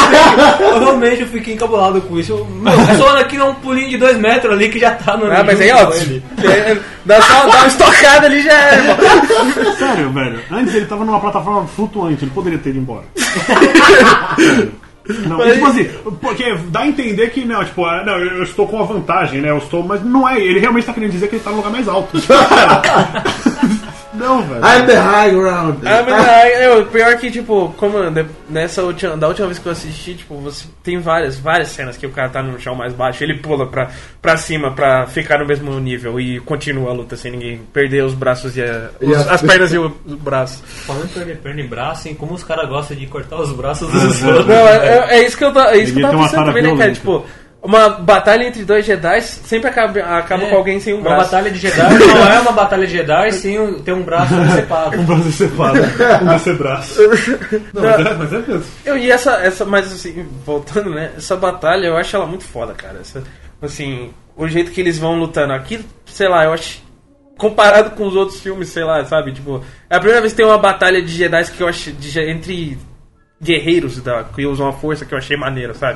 Eu realmente eu fiquei encabulado com isso. Eu, meu, só o Anakin dá um pulinho de dois metros ali que já tá no Ah, mas aí, junto ó, com ele. é, dá só dá uma estocada ali já é, irmão. Sério, velho. Antes ele tava numa plataforma flutuante, ele poderia ter ido embora. Não, e, tipo assim, porque dá a entender que, não, tipo, ah, não, eu eu estou com a vantagem, né? Eu estou, mas não é, ele realmente tá querendo dizer que ele tá no lugar mais alto. Não, velho. I'm the high ground. Ah, mas aí, eu, pior que, tipo, como de- nessa última, da última vez que eu assisti, tipo, você tem várias, várias cenas que o cara tá no chão mais baixo, ele pula pra, pra cima pra ficar no mesmo nível e continua a luta sem ninguém perder os braços e, a, os- E a- as pernas e o- os braços. Falando em perder perna e braço, hein, como os caras gostam de cortar os braços dos outros. Não, é, é- é isso que eu, ta- é isso que eu Devia tava ter uma pensando tara também, né, cara? violenta. Tipo, uma batalha entre dois Jedi sempre acaba, acaba É, com alguém sem um uma braço. batalha de Jedi não é uma batalha de Jedi sem um- ter um braço separado. Um braço separado, um desse braço. Não, mas é, mas é mesmo. Eu, e essa, essa, mas assim, voltando, né? Essa batalha eu acho ela muito foda, cara. Essa, assim, o jeito que eles vão lutando aqui, sei lá, eu acho. Comparado com os outros filmes, sei lá, sabe? Tipo, é a primeira vez que tem uma batalha de Jedi que eu acho. De, entre guerreiros da, que usam a força que eu achei maneira, sabe?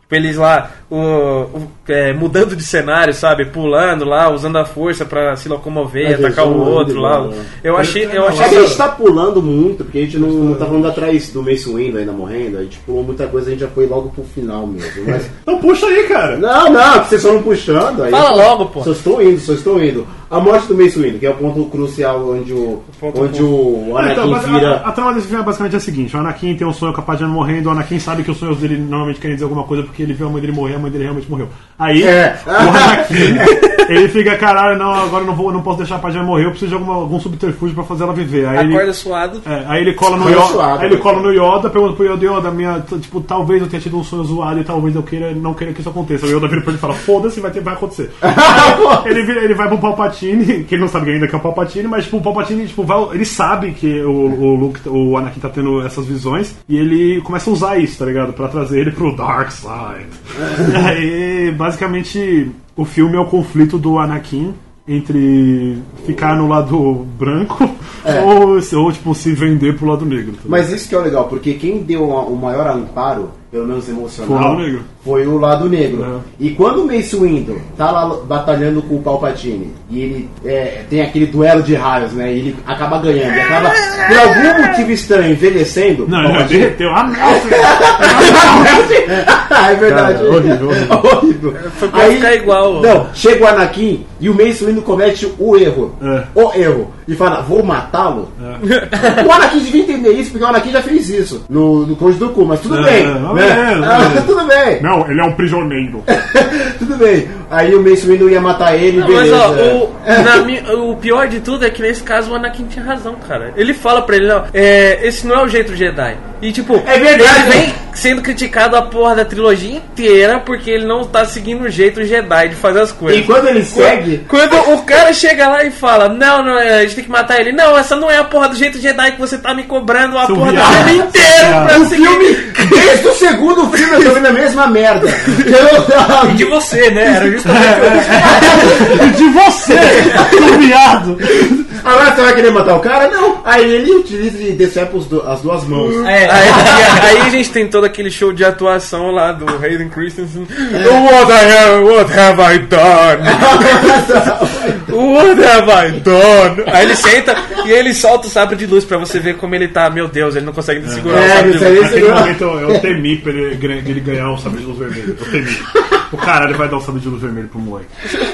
Tipo, eles lá, o, o, é, mudando de cenário, sabe? Pulando lá, usando a força pra se locomover, Mas atacar o outro lá. Eu achei... Eu achei É que a gente tá pulando muito, porque a gente não, não tá falando atrás do Mace Windu ainda morrendo, a gente pulou muita coisa, a gente já foi logo pro final mesmo. Mas... Então puxa aí, cara. Não, não, que vocês foram puxando. Aí Fala eu, logo, pô. Só estou indo, só estou indo. A morte do Mace Windu, que é o ponto crucial onde o, ponto onde o É, Anakin então, mas vira... a, a trama desse filme é basicamente a seguinte: o Anakin tem um sonho com a Padmé morrendo, o Anakin sabe que os sonhos dele normalmente querem dizer alguma coisa porque ele viu a mãe dele morrer, a mãe dele realmente morreu. Aí, É. o Anakin, ele fica, caralho, não, agora eu não, vou, não posso deixar a Padmé morrer, eu preciso de alguma, algum subterfúgio pra fazer ela viver. Aí ele, Acorda suado. é, aí ele cola no Acorda Yoda, suado, aí ele né? cola no Yoda, pergunta pro Yoda, Yoda, minha, t- tipo, talvez eu tenha tido um sonho zoado e talvez eu queira, não queira que isso aconteça. O Yoda vira pra ele e fala, foda-se, vai, ter, vai acontecer. Aí, ele, vira- ele vai pro Palpatine, que ele não sabe ainda que é o Palpatine, mas tipo, o Palpatine, tipo, vai, ele sabe que o, o Luke, o Anakin tá tendo essas visões e ele começa a usar isso, tá ligado? Pra trazer ele pro Dark Side. E aí, basicamente, o filme é o conflito do Anakin entre ficar no lado branco É. ou, ou tipo, se vender pro lado negro. Tá Mas isso que é o legal, porque quem deu a- o maior amparo, pelo menos emocional, Foi o lado negro. foi o lado negro. É. E quando o Mace Windu tá lá batalhando com o Palpatine e ele é, tem aquele duelo de raios, né? E ele acaba ganhando, e acaba, por algum motivo estranho, envelhecendo. Não, o ele Palpatine- derreteu. Ah, não! é verdade. Cara, horrível, horrível. Horrível. Foi pra ficar igual. Não, chega o Anakin e o Mace Windu comete o erro. É. O erro. E fala, vou matá-lo. O Anakin devia entender isso, porque o Anakin já fez isso no, no Conde do Cu, mas tudo É, bem. mas né? é, Ah, é. tudo bem. Não, ele é um prisioneiro. Tudo bem. Aí o Mace Windu ia matar ele, Não, mas beleza. ó, o, na mi- o pior de tudo é que nesse caso o Anakin tinha razão, cara. Ele fala pra ele, não, é, esse não é o jeito Jedi. E tipo, É verdade. ele vem sendo criticado a porra da trilogia inteira porque ele não tá seguindo o jeito Jedi de fazer as coisas. E quando ele segue... Quando o cara chega lá e fala, não, não, a gente tem que matar ele. Não, essa não é a porra do jeito Jedi que você tá me cobrando a Seu porra do viado. filme inteiro pra O seguir. filme, desde o segundo filme, eu tô vendo a mesma merda. Eu- E de você, né? Era justamente De você, seu viado! Agora você vai querer matar o cara? Não. Aí ele utiliza e decepa os do- as duas mãos. É, Aí, aí a gente tem todo aquele show de atuação lá do Hayden Christensen. What, I have, what have I done? What have I done? Aí ele senta e ele solta o sabre de luz pra você ver como ele tá. Meu Deus, ele não consegue segurar É, o sabre ele de sai luz. desse- Naquele momento eu, eu temi pra ele, ganha- ele ganhar o sabre de luz vermelho. Eu temi. O caralho vai dar o sabre de luz vermelho pro moleque.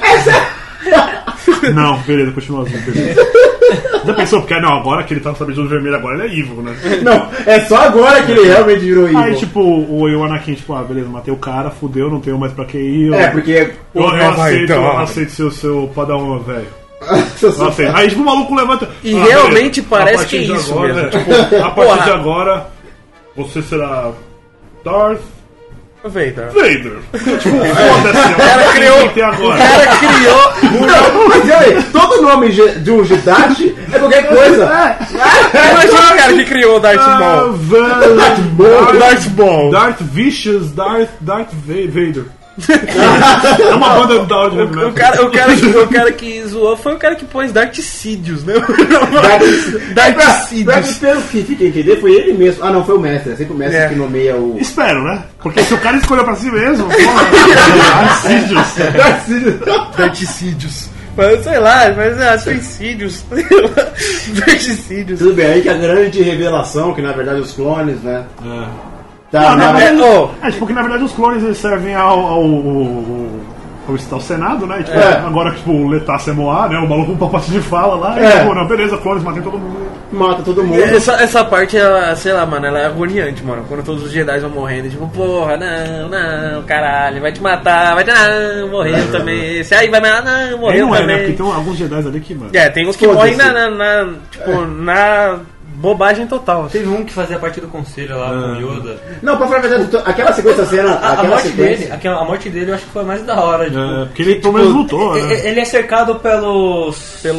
Não, beleza, continua azul, beleza. Já pensou? Porque não, agora que ele tá no sabre de luz vermelho, agora ele é evil, né? Não, é só agora que ele realmente virou evil. Aí, tipo, o, o Anakin, tipo, ah, beleza, matei o cara, fudeu, não tenho mais pra que ir. Eu, É, porque... eu, eu vai aceito, dar. eu aceito ser o seu padawan, velho. Eu aceito. Aí, tipo, o maluco levanta. E ah, realmente beleza, parece a partir que é de isso agora, mesmo. né, tipo, a partir Porra. de agora, você será Darth Vader. Vader. Tipo, foda-se, O cara criou. até O agora. cara criou. Não, mas aí, todo nome ge- de um Jedi é qualquer coisa. Imagina o cara que criou o Darth Ah, Maul. velho. Darth Maul. Darth Vicious, Darth, Darth Va- Vader. É uma banda da hora de heavy metal. O cara, o, cara que, o cara que zoou foi o cara que pôs Darth Sidious, né? Darth Darth Pra- Sidious. Pelo que fica a entender, foi ele mesmo. Ah, não, foi o mestre. É sempre o mestre É. que nomeia o... Espero, né? Porque se o cara escolheu pra si mesmo, porra, Darth Sidious. Darth Sidious. Darth Sidious. Mas sei lá, mas é suicídios. Darth Sidious. Tudo bem, aí que a grande revelação, que na verdade os clones, né? É. Tá, Não, na na verdade... verdade, oh. é, tipo, que na verdade os clones eles servem ao, ao, ao, ao, ao Senado, né? E, tipo, É. agora, tipo, o Letácia Moá, né? O maluco, o Palpatine fala lá, É. e, tipo, não, beleza, clones, matei todo mundo. Mata todo mundo. Essa, essa parte, ela, sei lá, mano, ela é agoniante, mano. Quando todos os Jedi vão morrendo, tipo, porra, não, não, caralho, vai te matar, vai te. Não, morreu também. Esse aí vai me matar, não, Aí morreu não é, né? também. Porque tem alguns Jedi ali que, mano. É, tem uns que Foda-se. morrem na, na, na- tipo, na bobagem total. teve um que fazia parte do conselho lá com o Yoda. Não, pra falar a verdade, to- aquela sequência cena, A, a aquela morte sequência... dele, aquela- a morte dele eu acho que foi a mais da hora. Tipo, É, porque ele pelo menos lutou, e- né? ele é cercado pelos. Pelos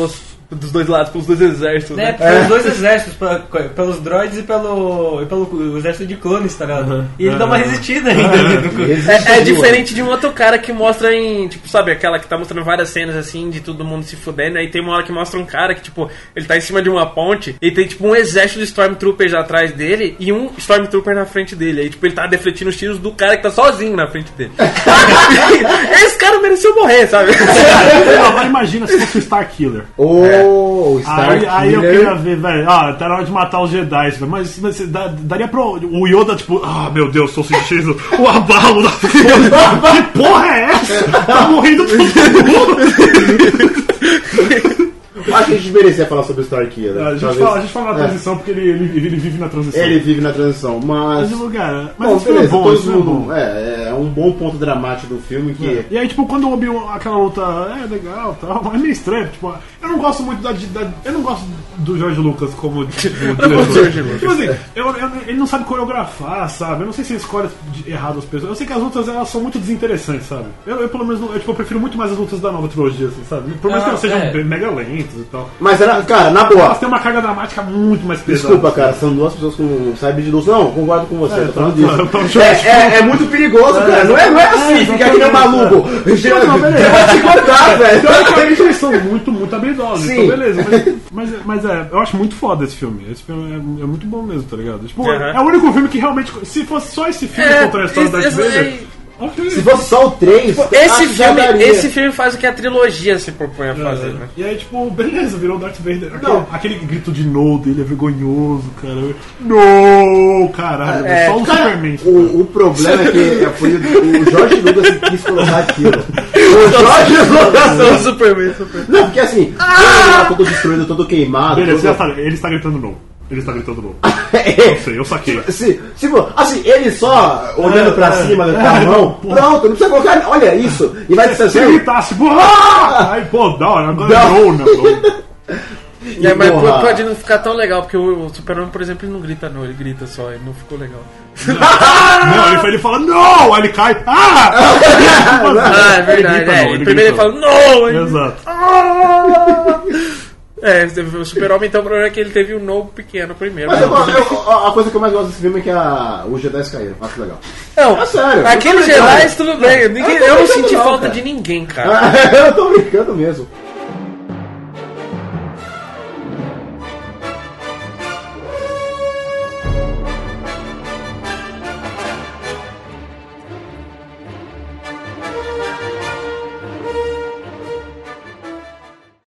dos dois lados, pelos dois exércitos, É, né? pelos dois exércitos, pra- pelos droids e pelo, e pelo exército de clones, tá ligado? Uhum. E ele dá uma Uhum. resistida ainda. É, é diferente de um outro cara que mostra em, tipo, sabe, aquela que tá mostrando várias cenas assim, de todo mundo se fudendo, aí tem uma hora que mostra um cara que, tipo, ele tá em cima de uma ponte e tem, tipo, um exército de Stormtroopers atrás dele e um Stormtrooper na frente dele. Aí, tipo, ele tá defletindo os tiros do cara que tá sozinho na frente dele. Esse cara mereceu morrer, sabe? Não, agora imagina se fosse o Starkiller. Ô, o Star Aí, aí eu Killer. queria ver, velho. Ah, tá na hora de matar os Jedi, velho. Mas, mas dá- daria pro. O Yoda, tipo, ah, meu Deus, tô sentindo o abalo da força. Que porra é essa? Tá morrendo todo mundo. Acho que a gente merecia falar sobre o Starkiller. A gente, Talvez- fala, a gente fala na É. transição porque ele, ele, ele vive na transição. Ele vive na transição, mas. Mas, tipo, cara, mas Bom, esse filme é beleza, bom, todo esse filme é bom. mundo- é, é um bom ponto dramático do filme que. E aí, tipo, quando eu ouvi aquela luta, é legal tal, mas é meio estranho. Tipo, eu não gosto muito da, da. Eu não gosto do George Lucas como tipo, diretor. George Lucas. Tipo assim, eu, eu- ele não sabe coreografar, sabe? Eu não sei se ele escolhe de- errado as pessoas. Eu sei que as lutas elas são muito desinteressantes, sabe? Eu, eu pelo menos, não- eu, tipo, eu prefiro muito mais as lutas da nova trilogia, assim, sabe? Por mais Ah, que elas sejam é. bem- mega lentas e tal. Mas era, cara, na boa. Elas têm uma carga dramática muito mais pesada. Desculpa, cara, são duas pessoas com sabre de luz. Não, concordo com você, É, tô falando tá- disso. tá- tá- É, é, é muito perigoso, cara. Não é, não é assim, É, fica aqui no maluco. Não, não, beleza. Você vai te cortar, velho. Teoricamente eles são muito, muito habilidosos, Sim. então beleza. Mas, mas, mas é, eu acho muito foda esse filme. Esse filme é, é muito bom mesmo, tá ligado? Tipo, Uhum. é o único filme que realmente. Se fosse só esse filme É, contando a história da esse- Darth Vader. esse- ok. Se fosse só o três, acho Esse que já filme, daria. esse filme faz o que a trilogia se propõe a fazer, né? E aí, tipo, beleza, virou Darth Vader. Aquele, Não. aquele grito de no dele é vergonhoso, cara. No, caralho. É, só o Cara, Superman. o, o problema é que foi o, o Jorge Lucas que quis colocar aquilo. O Jorge Lucas. O Superman, Superman. Não, porque assim, ele lá todo destruído, todo queimado. Beleza, todo... já sabe, ele está gritando no. Ele está gritando no. É. Eu sei, eu saquei. Se, tipo, assim, ele só olhando pra É, cima é, com a mão, pô. pronto, não precisa colocar, olha isso, e vai dizer Se ele assim, gritasse, ah! Aí, pô, da hora, agora é Não. no, né? no. É, mas porra. pode não ficar tão legal, porque o, o Superman, por exemplo, ele não grita não, ele grita só, ele não ficou legal. Não, ele, ele fala, não! Aí ele cai, ah! Ah, é verdade, grita é. não, ele Primeiro ele grita fala, não! Ele... Exato. Ah! É, o Super-Homem, então, o problema é que ele teve um novo pequeno primeiro. mas eu, eu, a coisa que eu mais gosto desse filme é que a, os Jedi caíram, acho legal. Não, É sério, aqueles eu tô brincando. Jedi, tudo bem. Ninguém- Eu tô eu não brincando senti não, falta cara. de ninguém, cara. Eu tô brincando mesmo.